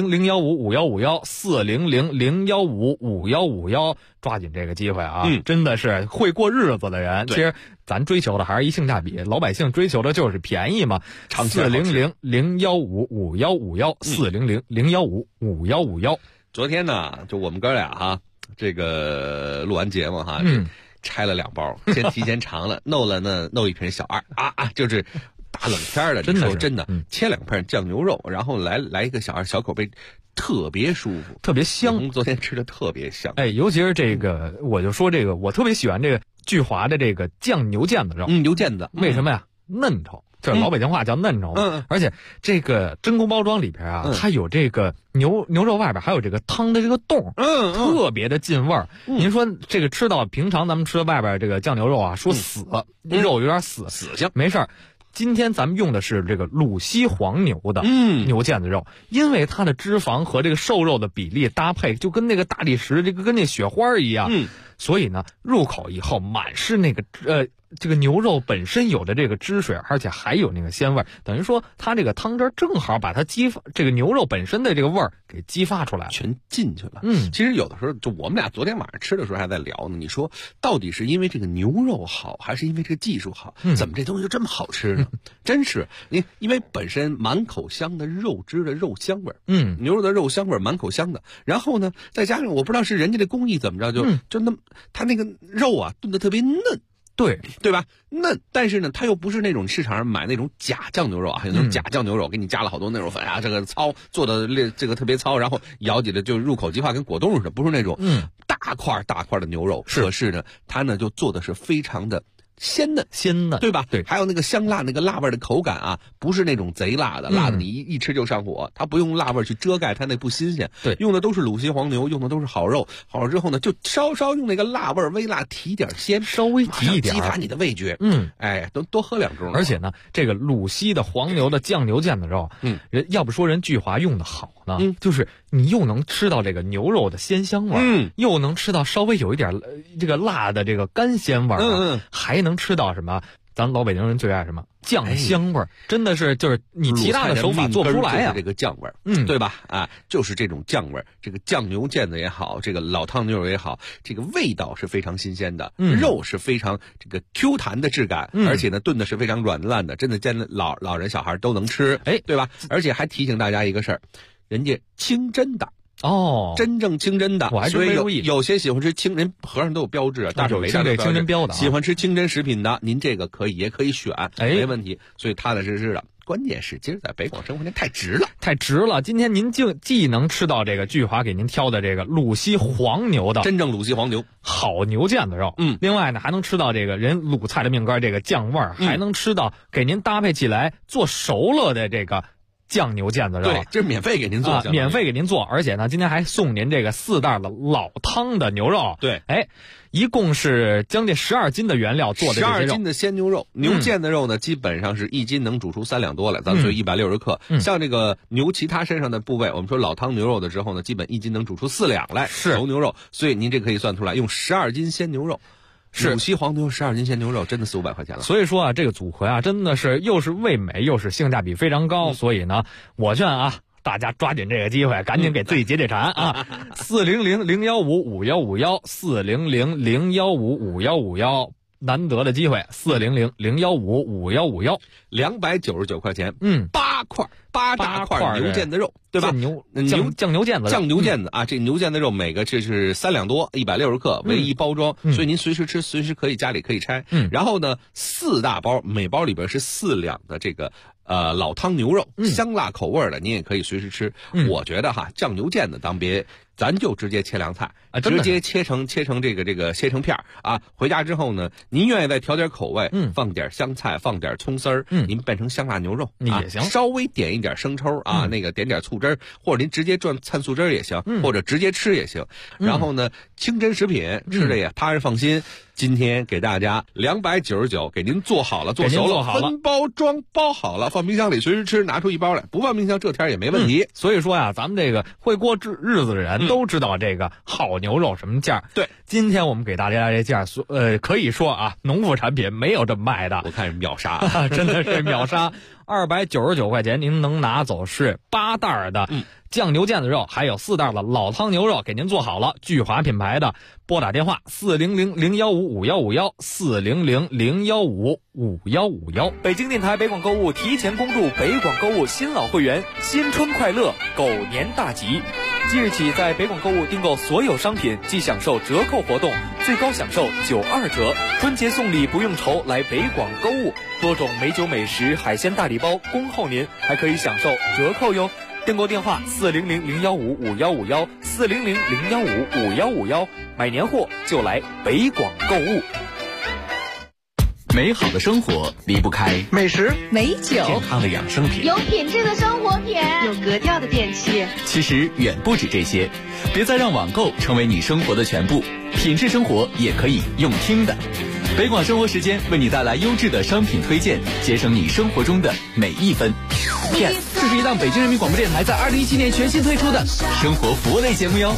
400-015-5151，400-015-5151，抓紧这个机会啊！真的是会过日子的人，其实咱追求的还是一性价比，老百姓追求的就是便宜嘛。400-015-5151，400-015-5151。 昨天呢，就我们哥俩哈，这个录完节目哈，拆了2包，先提前尝了，弄一瓶小2啊，就是大冷天的，真的，切2片酱牛肉，然后来一个小2小口杯，特别舒服， 特别香。 昨天吃的特别香， 哎，尤其是这个，我就说这个，我特别喜欢这个聚华的这个酱牛腱子肉， 牛腱子， 为什么呀？嫩稠。这老北京话叫嫩稠，而且这个真空包装里边啊，它有这个牛肉外边还有这个汤的这个洞，特别的进味儿。您说这个吃到平常咱们吃的外边这个酱牛肉啊，说死肉有点死性，没事儿。今天咱们用的是这个鲁西黄牛的牛腱子肉，因为它的脂肪和这个瘦肉的比例搭配，就跟那个大理石这个跟那雪花一样，所以呢，入口以后满是那个这个牛肉本身有的这个汁水，而且还有那个鲜味，等于说它这个汤汁正好把它这个牛肉本身的这个味儿给激发出来了， 全进去了。其实有的时候就我们俩昨天晚上吃的时候还在聊呢，你说到底是因为这个牛肉好，还是因为这个技术好？怎么这东西就这么好吃呢？真是因为本身满口香的肉汁的肉香味儿，牛肉的肉香味儿满口香的，然后呢再加上我不知道是人家的工艺怎么着，就那它那个肉啊炖得特别嫩。对吧？嫩，但是呢，它又不是那种市场上买那种假酱牛肉啊，有那种假酱牛肉，给你加了好多那种粉啊，这个糙做的这个特别糙，然后咬起来就入口即化，跟果冻似的，不是那种大块的牛肉。可是呢，它呢就做的是非常的鲜嫩，对吧？ 对， 还有那个香辣那个辣味的口感啊，不是那种贼辣的，辣的你一吃就上火。它不用辣味去遮盖它那不新鲜， 对， 用的都是鲁西黄牛，用的都是好肉。好了之后呢，就稍稍用那个辣味微辣提点鲜， 稍微提一点， 激发你的味觉。哎，多喝2盅。 而且呢，这个鲁西的黄牛的酱牛腱子肉，人要不说人聚华用的好呢，就是你又能吃到这个牛肉的鲜香味，又能吃到稍微有一点这个辣的这个干鲜味，还能吃到什么？咱老北京人最爱什么酱香味儿，真的是就是你其他的手法做不出来呀。 这个酱味儿，对吧？啊，就是这种酱味儿，这个酱牛腱子也好，这个老汤牛肉也好，这个味道是非常新鲜的，肉是非常这个 Q 弹的质感，而且呢炖的是非常软烂的，真的见老人小孩都能吃，对吧？而且还提醒大家一个事儿，人家清真的。真正清真的， 我还真没注意。 有些喜欢吃清真，盒上都有标志啊，大手围上这清真标的。 喜欢吃清真食品的，您这个也可以选，没问题。所以踏踏实实的。关键是今儿在北广生活间太值了。今天您既能吃到这个聚华给您挑的这个鲁西黄牛的真正鲁西黄牛好牛腱子肉，另外呢还能吃到这个人鲁菜的命根这个酱味儿，还能吃到给您搭配起来做熟了的这个。酱牛腱子肉， 对，这是免费给您做， 免费给您做，而且呢，今天还送您这个4袋的老汤的牛肉， 对， 哎，一共是将近12斤的原料做的这些肉，12 斤的鲜牛肉，牛腱子肉呢，基本上是1斤能煮出3两多来，咱们说160克，像这个牛其他身上的部位，我们说老汤牛肉的时候呢，基本1斤能煮出4两来，熟牛肉，所以您这可以算出来，用12斤鲜牛肉。 是鲁西黄牛12斤鲜牛肉真的400-500块钱了。 所以说啊，这个组合啊，真的是又是味美又是性价比非常高。所以呢，我劝啊，大家抓紧这个机会，赶紧给自己解馋啊！400-015-5151，400-015-5151，难得的机会，400-015-5151，299块钱，8大块牛腱子肉，对吧？酱牛腱子啊，这牛腱子肉每个这是3两多，160克，唯一包装，所以您随时吃，随时可以家里可以拆。然后呢，4大包，每包里边是4两的这个老汤牛肉，香辣口味的，您也可以随时吃。我觉得哈，酱牛腱子咱就直接切凉菜啊，直接切成这个切成片儿啊。回家之后呢，您愿意再调点口味，放点香菜，放点葱丝儿，您变成香辣牛肉也行，稍微点一点生抽啊，那个点点醋汁儿，或者您直接转灿素汁儿也行，或者直接吃也行。然后呢，清真食品吃着也踏实放心。今天给大家299，给您做好了，做熟了，分包装包好了，放冰箱里随时吃，拿出一包来，不放冰箱这天也没问题。所以说呀，咱们这个会过日子的人都知道这个好牛肉什么价。对，今天我们给大家这价，可以说啊，农副产品没有这么卖的。我看是秒杀，真的是秒杀。299块钱，您能拿走是8袋的酱牛腱子肉，还有4袋的老汤牛肉，给您做好了。聚华品牌的，拨打电话400-015-5151，400-015-5151。 北京电台北广购物提前恭祝北广购物新老会员新春快乐，狗年大吉！即日起，在北广购物订购所有商品即享受折扣活动，最高享受92折。春节送礼不用愁，来北广购物，多种美酒美食、海鲜大礼包恭候您，还可以享受折扣哟。订购电话400-015-5151，400-015-5151，买年货就来北广购物。 美好的生活离不开美食、 美酒、 健康的养生品， 有品质的生活品， 有格调的电器。 其实远不止这些，别再让网购成为你生活的全部，品质生活也可以用听的。北广生活时间为你带来优质的商品推荐，节省你生活中的每一分。 这是一档北京人民广播电台在2017年全新推出的生活服务类节目哟。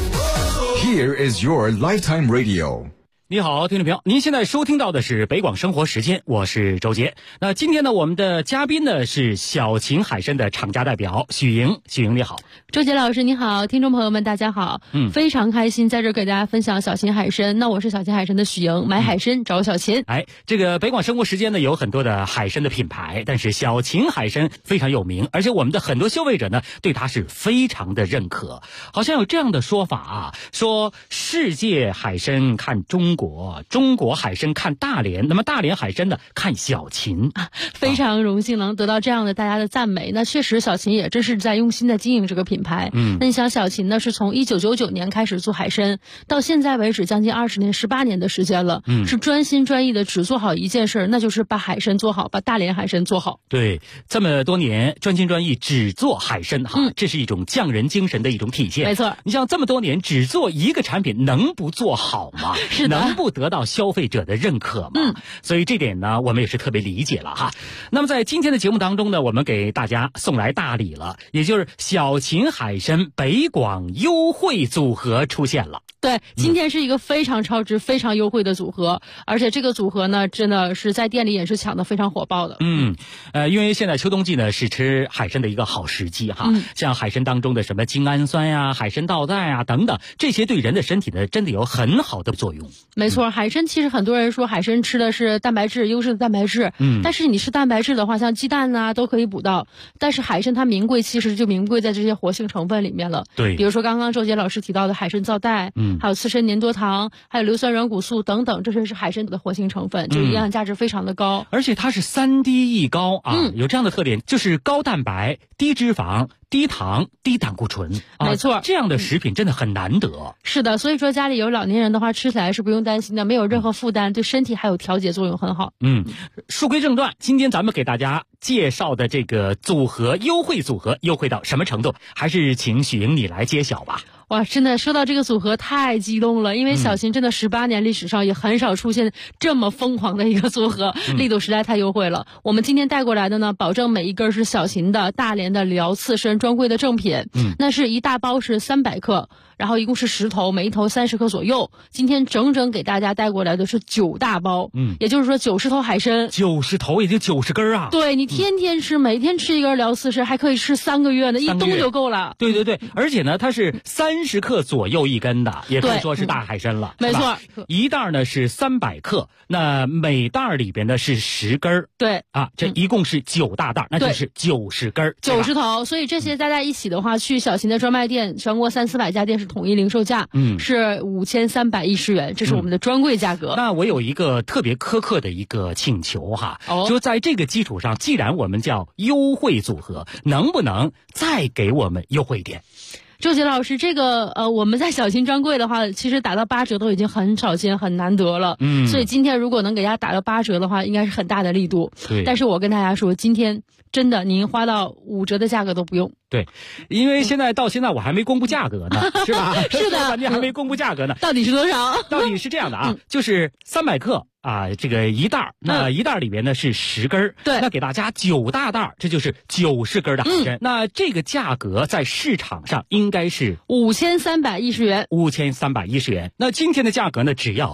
Here is your lifetime radio。 你好，听众朋友，您现在收听到的是北广生活时间，我是周杰。那今天呢，我们的嘉宾呢是小秦海参的厂家代表许莹。许莹你好。 周杰老师你好，听众朋友们大家好。非常开心在这给大家分享小秦海参。那我是小秦海参的许莹，买海参找小秦。 这个北广生活时间呢有很多的海参的品牌，但是小秦海参非常有名，而且我们的很多消费者呢对它是非常的认可。好像有这样的说法啊，说世界海参看中国，中国海参看大连，那么大连海参呢看小秦。 非常荣幸能得到这样的大家的赞美。那确实小秦也真是在用心的经营这个品牌。那你想小秦呢是从1999年开始做海参，到现在为止将近20年18年的时间了。是专心专意的只做好一件事，那就是把海参做好，把大连海参做好。 对，这么多年专心专意只做海参这是一种匠人精神的一种体现。 没错， 你像这么多年只做一个产品，能不做好吗？ 是的， 能不得到消费者的认可吗？所以这点呢我们也是特别理解了哈。那么在今天的节目当中呢，我们给大家送来大礼了，也就是小秦海参北广优惠组合出现了。 对，今天是一个非常超值、非常优惠的组合，而且这个组合呢，真的是在店里也是抢得非常火爆的。 因为现在秋冬季呢是吃海参的一个好时机哈。像海参当中的什么精氨酸呀、海参皂苷啊等等，这些对人的身体呢真的有很好的作用。 没错，海参其实很多人说海参吃的是蛋白质，优质的蛋白质。但是你吃蛋白质的话，像鸡蛋啊都可以补到，但是海参它名贵，其实就名贵在这些活性成分里面了。 对， 比如说刚刚周杰老师提到的海参皂苷，还有刺参粘多糖，还有硫酸软骨素等等，这些是海参的活性成分，就营养价值非常的高。 而且它是3低一高啊，有这样的特点，就是高蛋白、低脂肪、低糖、低胆固醇。 没错， 这样的食品真的很难得。 是的，所以说家里有老年人的话，吃起来是不用担心的，没有任何负担，对身体还有调节作用很好。 书归正传，今天咱们给大家介绍的这个组合优惠组合优惠到什么程度，还是请许莹你来揭晓吧。 哇，真的说到这个组合太激动了，因为小秦真的18年历史上也很少出现这么疯狂的一个组合，力度实在太优惠了。我们今天带过来的呢，保证每一根是小秦的大连的辽刺参专柜的正品。那是一大包是300克然后一共是10头，每一头30克左右。今天整整给大家带过来的是9大包，也就是说90头海参 ，90头也就90根啊。 对，你天天吃，每天吃一根聊40，还可以吃3个月呢，一冬就够了。 对对对，而且呢，它是30克左右一根的，也可以说是大海参了。 没错， 一袋呢是300克，那每袋里边呢是10根。 对啊，这一共是9大袋，那就是90根 ，90头。所以这些大家一起的话，去小秦的专卖店，全国300-400家店是统一零售价，是5310元，这是我们的专柜价格。 那我有一个特别苛刻的一个请求哈，就在这个基础上，既然我们叫优惠组合，能不能再给我们优惠一点？ 周杰老师，这个我们在小秦专柜的话，其实打到8折都已经很少见、很难得了。所以今天如果能给大家打到8折的话，应该是很大的力度。 对。 但是我跟大家说，今天真的您花到5折的价格都不用。 对，因为到现在我还没公布价格呢，是吧？ 是的， 你还没公布价格呢。 到底是多少？ 到底是这样的啊，就是300克。啊，这个一袋，那一袋里边呢是10根， 对， 那给大家9大袋，这就是90根的海参。那这个价格在市场上应该是 5310元 ，5310元。那今天的价格呢，只要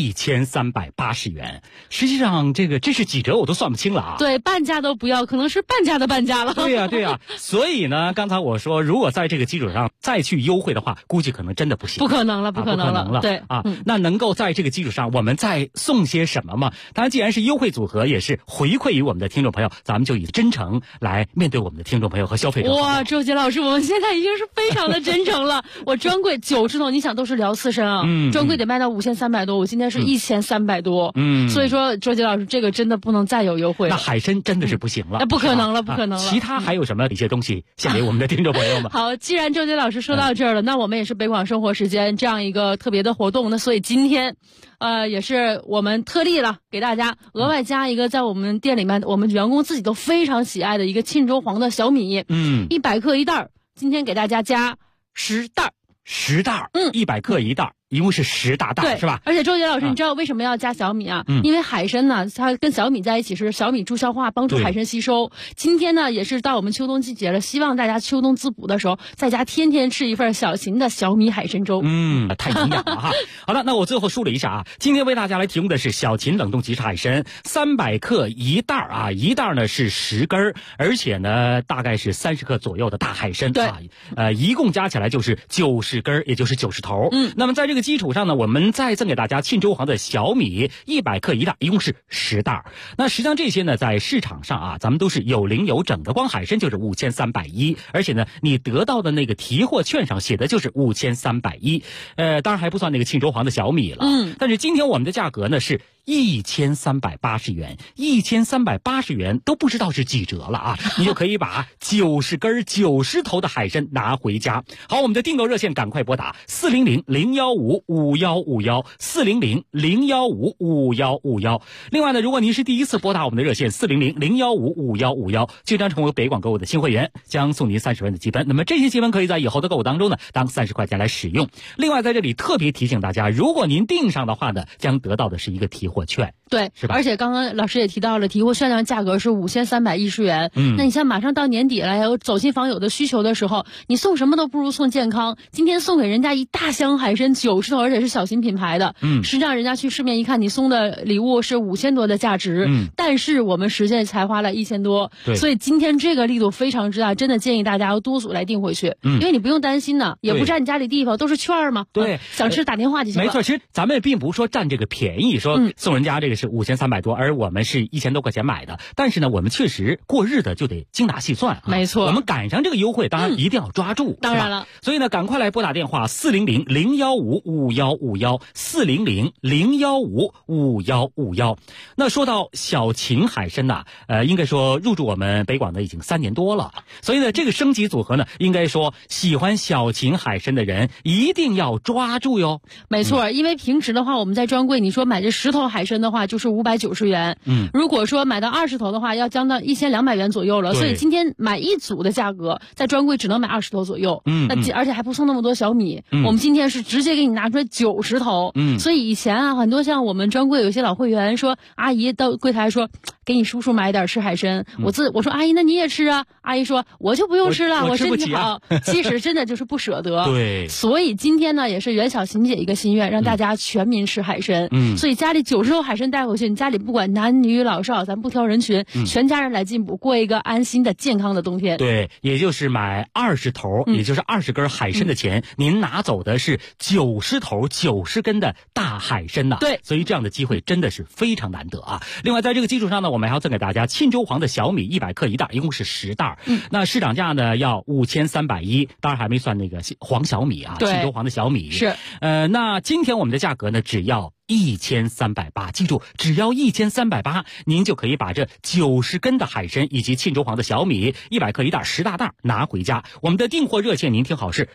1380元。实际上，这是几折我都算不清了啊。 对，半价都不要，可能是半价的半价了。 对呀，对呀。所以呢，刚才我说，如果在这个基础上再去优惠的话，估计可能真的不行。 不可能了，不可能了。 对啊，那能够在这个基础上，我们再送些什么嘛？当然，既然是优惠组合，也是回馈于我们的听众朋友，咱们就以真诚来面对我们的听众朋友和消费者。 哇，周杰老师，我们现在已经是非常的真诚了。我专柜90头，你想都是聊刺身啊，专柜得卖到5300多，我今天是1300多，所以说周杰老师，这个真的不能再有优惠了。 那海参真的是不行了， 那不可能了，不可能了。 其他还有什么一些东西献给我们的听众朋友们？ 好，既然周杰老师说到这儿了，那我们也是北广生活时间这样一个特别的活动，那所以今天。也是我们特例了，给大家额外加一个在我们店里面我们员工自己都非常喜爱的一个沁州黄的小米，100克一袋，今天给大家加10袋 ，10袋，100克一袋。一共是10大袋，是吧？ 而且周杰老师，你知道为什么要加小米啊？因为海参呢，它跟小米在一起是小米助消化，帮助海参吸收。今天呢，也是到我们秋冬季节了，希望大家秋冬滋补的时候，在家天天吃一份小秦的小米海参粥。 太营养了哈。好了，那我最后梳理一下啊，今天为大家来提供的是小秦冷冻即食海参，300克一袋啊，一袋呢是10根，而且呢大概是30克左右的大海参啊，一共加起来就是90根，也就是90头。那么在这个基础上呢，我们再赠给大家沁州黄的小米100克一袋，一共是10袋。那实际上这些呢，在市场上啊，咱们都是有零有整的，光海参就是5310，而且呢，你得到的那个提货券上写的就是5310，当然还不算那个沁州黄的小米了。但是今天我们的价格呢是1380元，1380元都不知道是几折了啊！你就可以把90根90头的海参拿回家。好，我们的订购热线赶快拨打400-015-5151，400-015-5151。另外呢，如果您是第一次拨打我们的热线400-015-5151，就将成为北广购物的新会员，将送您30元的积分。那么这些积分可以在以后的购物当中呢，当30块钱来使用。另外，在这里特别提醒大家，如果您订上的话呢，将得到的是一个提货券。 对， 是吧？ 而且刚刚老师也提到了，提货券的价格是5310元。那你像马上到年底了，有走亲访友的需求的时候，你送什么都不如送健康。今天送给人家一大箱海参90头，而且是小秦品牌的。实际上人家去市面一看，你送的礼物是5000多的价值。但是我们实际才花了1000多。所以今天这个力度非常之大，真的建议大家要多组来订回去。因为你不用担心呢，也不占你家里地方，都是券嘛。 对， 想吃打电话就行了。 没错，其实咱们并不是说占这个便宜，说送人家这个是5300多，而我们是1000多块钱买的。但是呢，我们确实过日子就得精打细算。 没错， 我们赶上这个优惠，当然一定要抓住。 当然了， 所以呢，赶快来拨打电话400-015-5151，400-015-5151。那说到小秦海参呐，应该说入驻我们北广的已经3年多了。所以呢，这个升级组合呢，应该说喜欢小秦海参的人一定要抓住哟。 没错，因为平时的话，我们在专柜，你说买这10头海参的话，就是590元。如果说买到20头的话，要将到1200元左右了。所以今天买一组的价格，在专柜只能买20头左右。而且还不送那么多小米。我们今天是直接给你拿出来90头。所以以前啊，很多像我们专柜有些老会员说，阿姨到柜台说， 给你叔叔买点吃海参。我说阿姨，那你也吃啊？阿姨说我就不用吃了，我身体好。其实真的就是不舍得。 对。 所以今天呢，也是袁小琴姐一个心愿，让大家全民吃海参。所以家里90头海参带回去，你家里不管男女老少，咱不挑人群，全家人来进补，过一个安心的健康的冬天。 对，也就是买20头，也就是20根海参的钱，您拿走的是90头90根的大海参呐。 对， 所以这样的机会真的是非常难得啊。另外，在这个基础上呢，我们还要赠给大家沁州黄的小米100克1袋，一共是10袋。那市场价呢要5310，当然还没算那个黄小米啊，沁州黄的小米是。 那今天我们的价格呢，只要1380，记住，只要1380，您就可以把这90根的海参以及沁州黄的小米100克1袋10大袋拿回家。我们的订货热线您听好是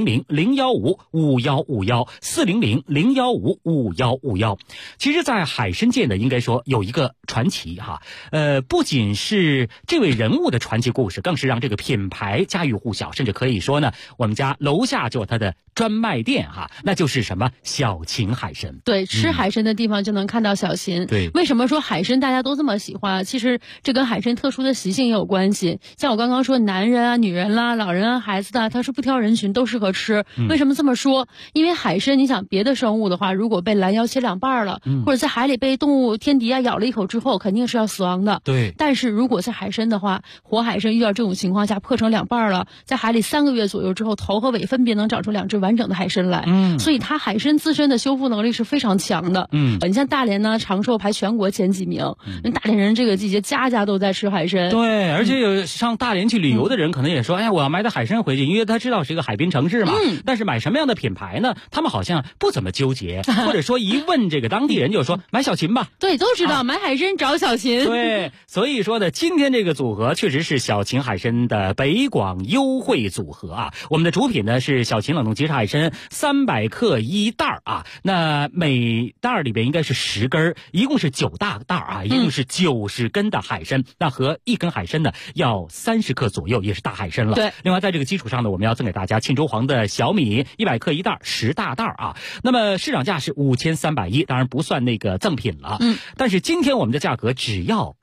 400-015-5151，400-015-5151。其实在海参界呢，应该说有一个传奇哈，不仅是这位人物的传奇故事，更是让这个品牌家喻户晓，甚至可以说呢，我们家楼下就有它的专卖店哈，那就是什么小秦海参。 对，吃海参的地方就能看到小秦。 对， 为什么说海参大家都这么喜欢？其实这跟海参特殊的习性也有关系。像我刚刚说，男人啊、女人啦、老人啊、孩子的，他是不挑人群，都适合吃。为什么这么说？因为海参，你想别的生物的话，如果被拦腰切2半了，或者在海里被动物天敌啊咬了一口之后，肯定是要死亡的。 对。 但是如果在海参的话，活海参遇到这种情况下破成2半了，在海里3个月左右之后，头和尾分别能长出2只完整的海参来。所以它海参自身的修复能力是非常强的。你像大连呢，长寿排全国前几名。大连人这个季节家家都在吃海参。 对，而且有上大连去旅游的人可能也说，哎呀，我要买点海参回去，因为他知道是一个海滨城市嘛。但是买什么样的品牌呢？他们好像不怎么纠结，或者说一问这个当地人就说买小秦吧。 对，都知道买海参找小秦。 对，所以说呢，今天这个组合确实是小秦海参的北广优惠组合啊。我们的主品呢是小秦冷冻即食海参300克1袋啊，那每袋里边应该是10根，一共是9大袋啊，一共是90根的海参。那和1根海参呢要30克左右，也是大海参了。 对。 另外在这个基础上呢，我们要赠给大家沁州黄的小米100克1袋10大袋啊。那么市场价是5310，当然不算那个赠品了。但是今天我们的价格只要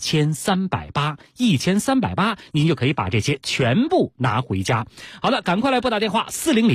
1380，您就可以把这些全部拿回家。好的，赶快来拨打电话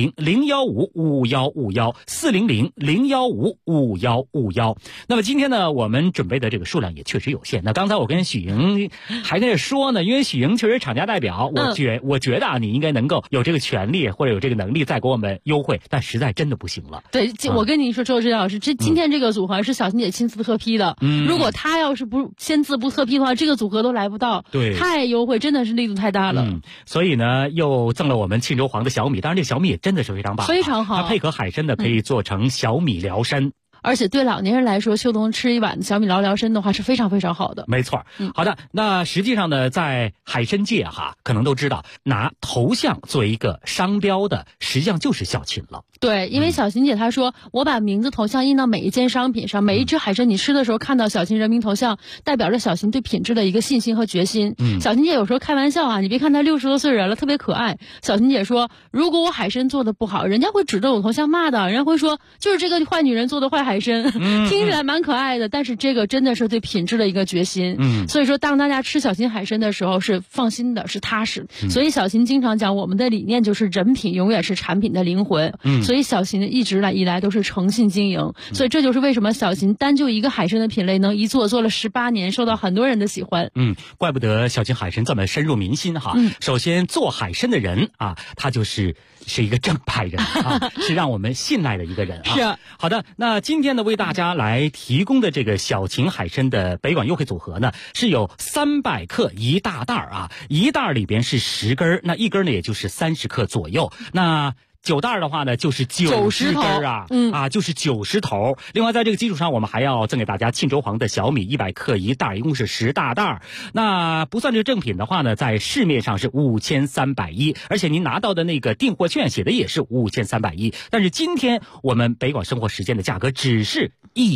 400-015-5151，400-015-5151。那么今天呢，我们准备的这个数量也确实有限。那刚才我跟许莹还在说呢，因为许莹确实厂家代表，我觉得啊，你应该能够有这个权利或者有这个能力再给我们优惠，但实在真的不行了。 对，我跟你说，周志老师，今天这个组合是小秦姐亲自特批的。如果她要是不签字不特批的话，这个组合都来不到。 对， 太优惠，真的是力度太大了。 所以呢，又赠了我们沁州黄的小米，当然这小米也真的是非常棒， 非常好。 它配合海参的可以做成小米辽参。 而且对老年人来说，秋冬吃一碗小米辽参的话是非常非常好的。 没错。好的，那实际上呢，在海参界哈，可能都知道拿头像作为一个商标的，实际上就是小秦了。 对，因为小秦姐她说，我把名字头像印到每一件商品上，每一只海参你吃的时候看到小秦人名头像，代表着小秦对品质的一个信心和决心。小秦姐有时候开玩笑啊，你别看她60多岁人了，特别可爱。小秦姐说，如果我海参做的不好，人家会指着我头像骂的，人家会说就是这个坏女人做的坏海参。听起来蛮可爱的，但是这个真的是对品质的一个决心。所以说当大家吃小秦海参的时候是放心的，是踏实。所以小秦经常讲，我们的理念就是人品永远是产品的灵魂。所以小秦一直以来都是诚信经营。所以这就是为什么小秦单就一个海参的品类能一做了18年，受到很多人的喜欢。 怪不得小秦海参这么深入民心哈。首先做海参的人啊，他是一个正派人啊，是让我们信赖的一个人啊。 是。 好的，那今天呢为大家来提供的这个小秦海参的北广优惠组合呢，是有300克1大袋啊，一袋里边是10根，那一根呢也就是30克左右。那9袋的话呢，就是90根啊，就是90头。另外，在这个基础上，我们还要赠给大家沁州黄的小米100克1袋，一共是10大袋。那不算这个正品的话呢，在市面上是5310，而且您拿到的那个订货券写的也是5310。但是今天我们北广生活时间的价格只是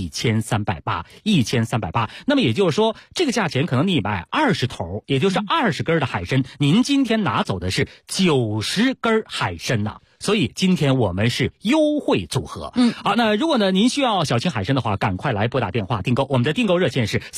1380。那么也就是说，这个价钱可能你买20头，也就是20根的海参，您今天拿走的是90根海参呐。 所以今天我们是优惠组合。好，那如果呢您需要小青海参的话，赶快来拨打电话订购。我们的订购热线是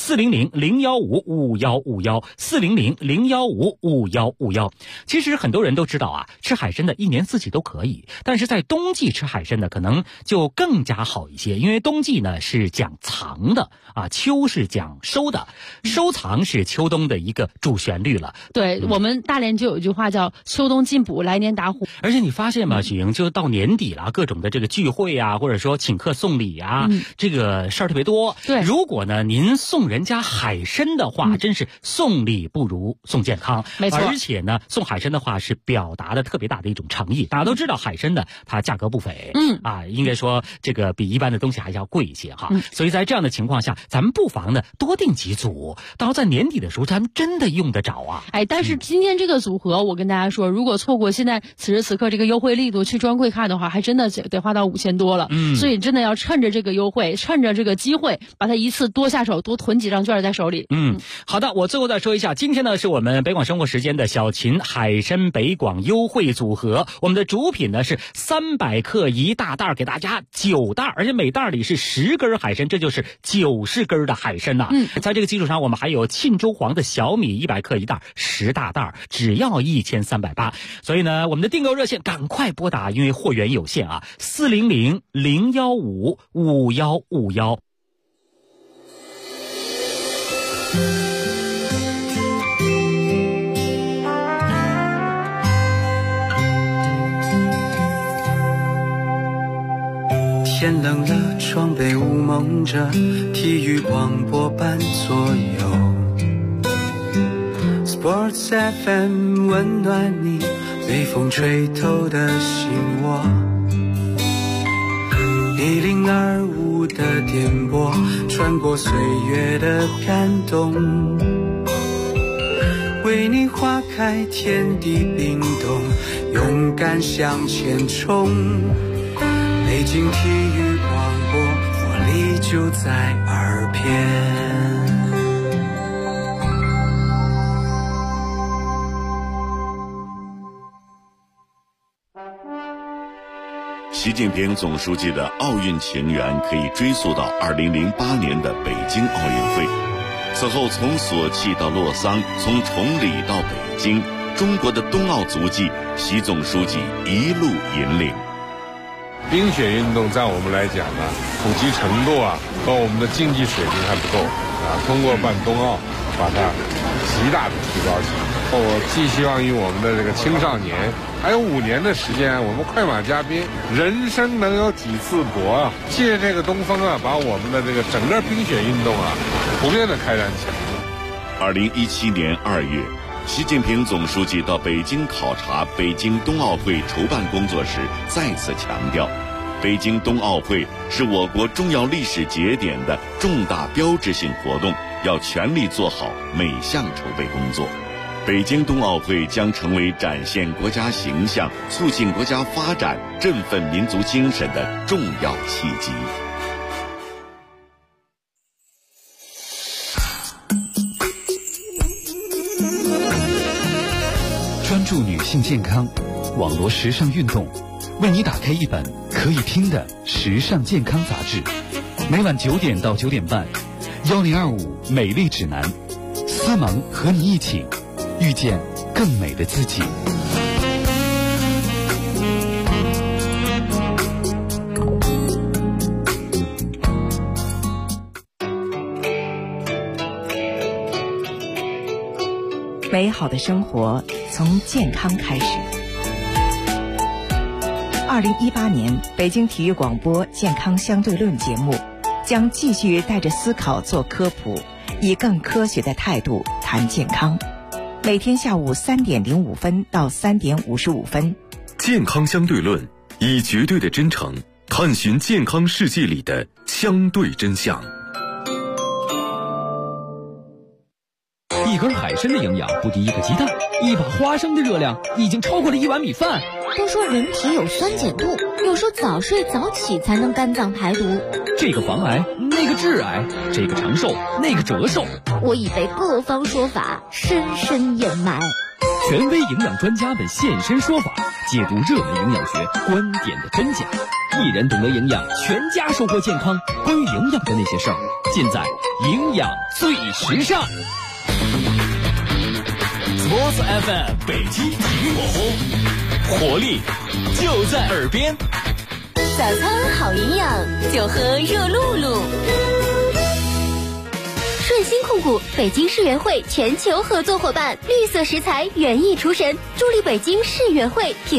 400-015-5151，400-015-5151。其实很多人都知道啊，吃海参的一年四季都可以，但是在冬季吃海参呢，可能就更加好一些，因为冬季呢是讲藏的啊，秋是讲收的，收藏是秋冬的一个主旋律了。 对，我们大连就有一句话叫秋冬进补，来年打虎。 而且你发现吗，许莹，就到年底了，各种的这个聚会啊，或者说请客送礼啊，这个事儿特别多。 对， 如果呢您送人家海参的话，真是送礼不如送健康。 没错， 而且呢送海参的话是表达的特别大的一种诚意。大家都知道海参呢它价格不菲，应该说这个比一般的东西还要贵一些哈。所以在这样的情况下，咱们不妨呢多订几组，到在年底的时候咱们真的用得着啊。 但是今天这个组合我跟大家说，如果错过现在此时此刻这个优惠力度去专柜看的话，还真的得花到5000多了。所以真的要趁着这个优惠，趁着这个机会，把它一次多下手，多囤几张券在手里。 好的，我最后再说一下，今天呢是我们北广生活时间的小秦海参北广优惠组合，我们的主品呢是300克一大袋，给大家9袋，而且每袋里是10根海参，这就是90根的海参呐。在这个基础上，我们还有沁州黄的小米100克一袋，10大袋，只要1380。所以呢，我们的订购热线赶快拨打，因为货源有限啊，400-015-5151。 天冷了，窗被雾蒙着，体育广播伴左右。Sports FM 温暖你，被风吹透的心窝。1025的电波，穿过岁月的感动，为你花开，天地冰冻，勇敢向前冲。北京体育广播，活力就在耳边。 习近平总书记的奥运情缘可以追溯到2008年的北京奥运会。此后从索契到洛桑，从崇礼到北京，中国的冬奥足迹，习总书记一路引领。 冰雪运动在我们来讲呢，普及程度和我们的竞技水平还不够通过办冬奥，把它极大的提高起来。我寄希望于我们的这个青少年，还有5年的时间，我们快马加鞭，人生能有几次搏借这个东风把我们的这个整个冰雪运动普遍的开展起来。 2017年2月，习近平总书记到北京考察北京冬奥会筹办工作时，再次强调，北京冬奥会是我国重要历史节点的重大标志性活动，要全力做好每项筹备工作。北京冬奥会将成为展现国家形象、促进国家发展、振奋民族精神的重要契机。 专注女性健康，网罗时尚运动，为你打开一本可以听的时尚健康杂志。每晚9点到9点半，1025美丽指南，思萌和你一起遇见更美的自己。 美好的生活从健康开始。2018年北京体育广播健康相对论节目将继续带着思考做科普，以更科学的态度谈健康。每天下午3点05分到3点55分。 健康相对论，以绝对的真诚探寻健康世界里的相对真相。 一根海参的营养不敌一个鸡蛋，一把花生的热量已经超过了1碗米饭。 都说人体有酸碱度，又说早睡早起才能肝脏排毒。 这个防癌，那个致癌，这个长寿，那个折寿。 我已被各方说法深深掩埋。 权威营养专家们现身说法，解读热门营养学观点的真假。一人懂得营养，全家收获健康。关于营养的那些事儿，尽在营养最时尚。 Sports FM 北京体育广播，活力就在耳边。 早餐好营养，就喝热露露。顺鑫控股北京世园会全球合作伙伴，绿色食材园艺厨神，助力北京世园会品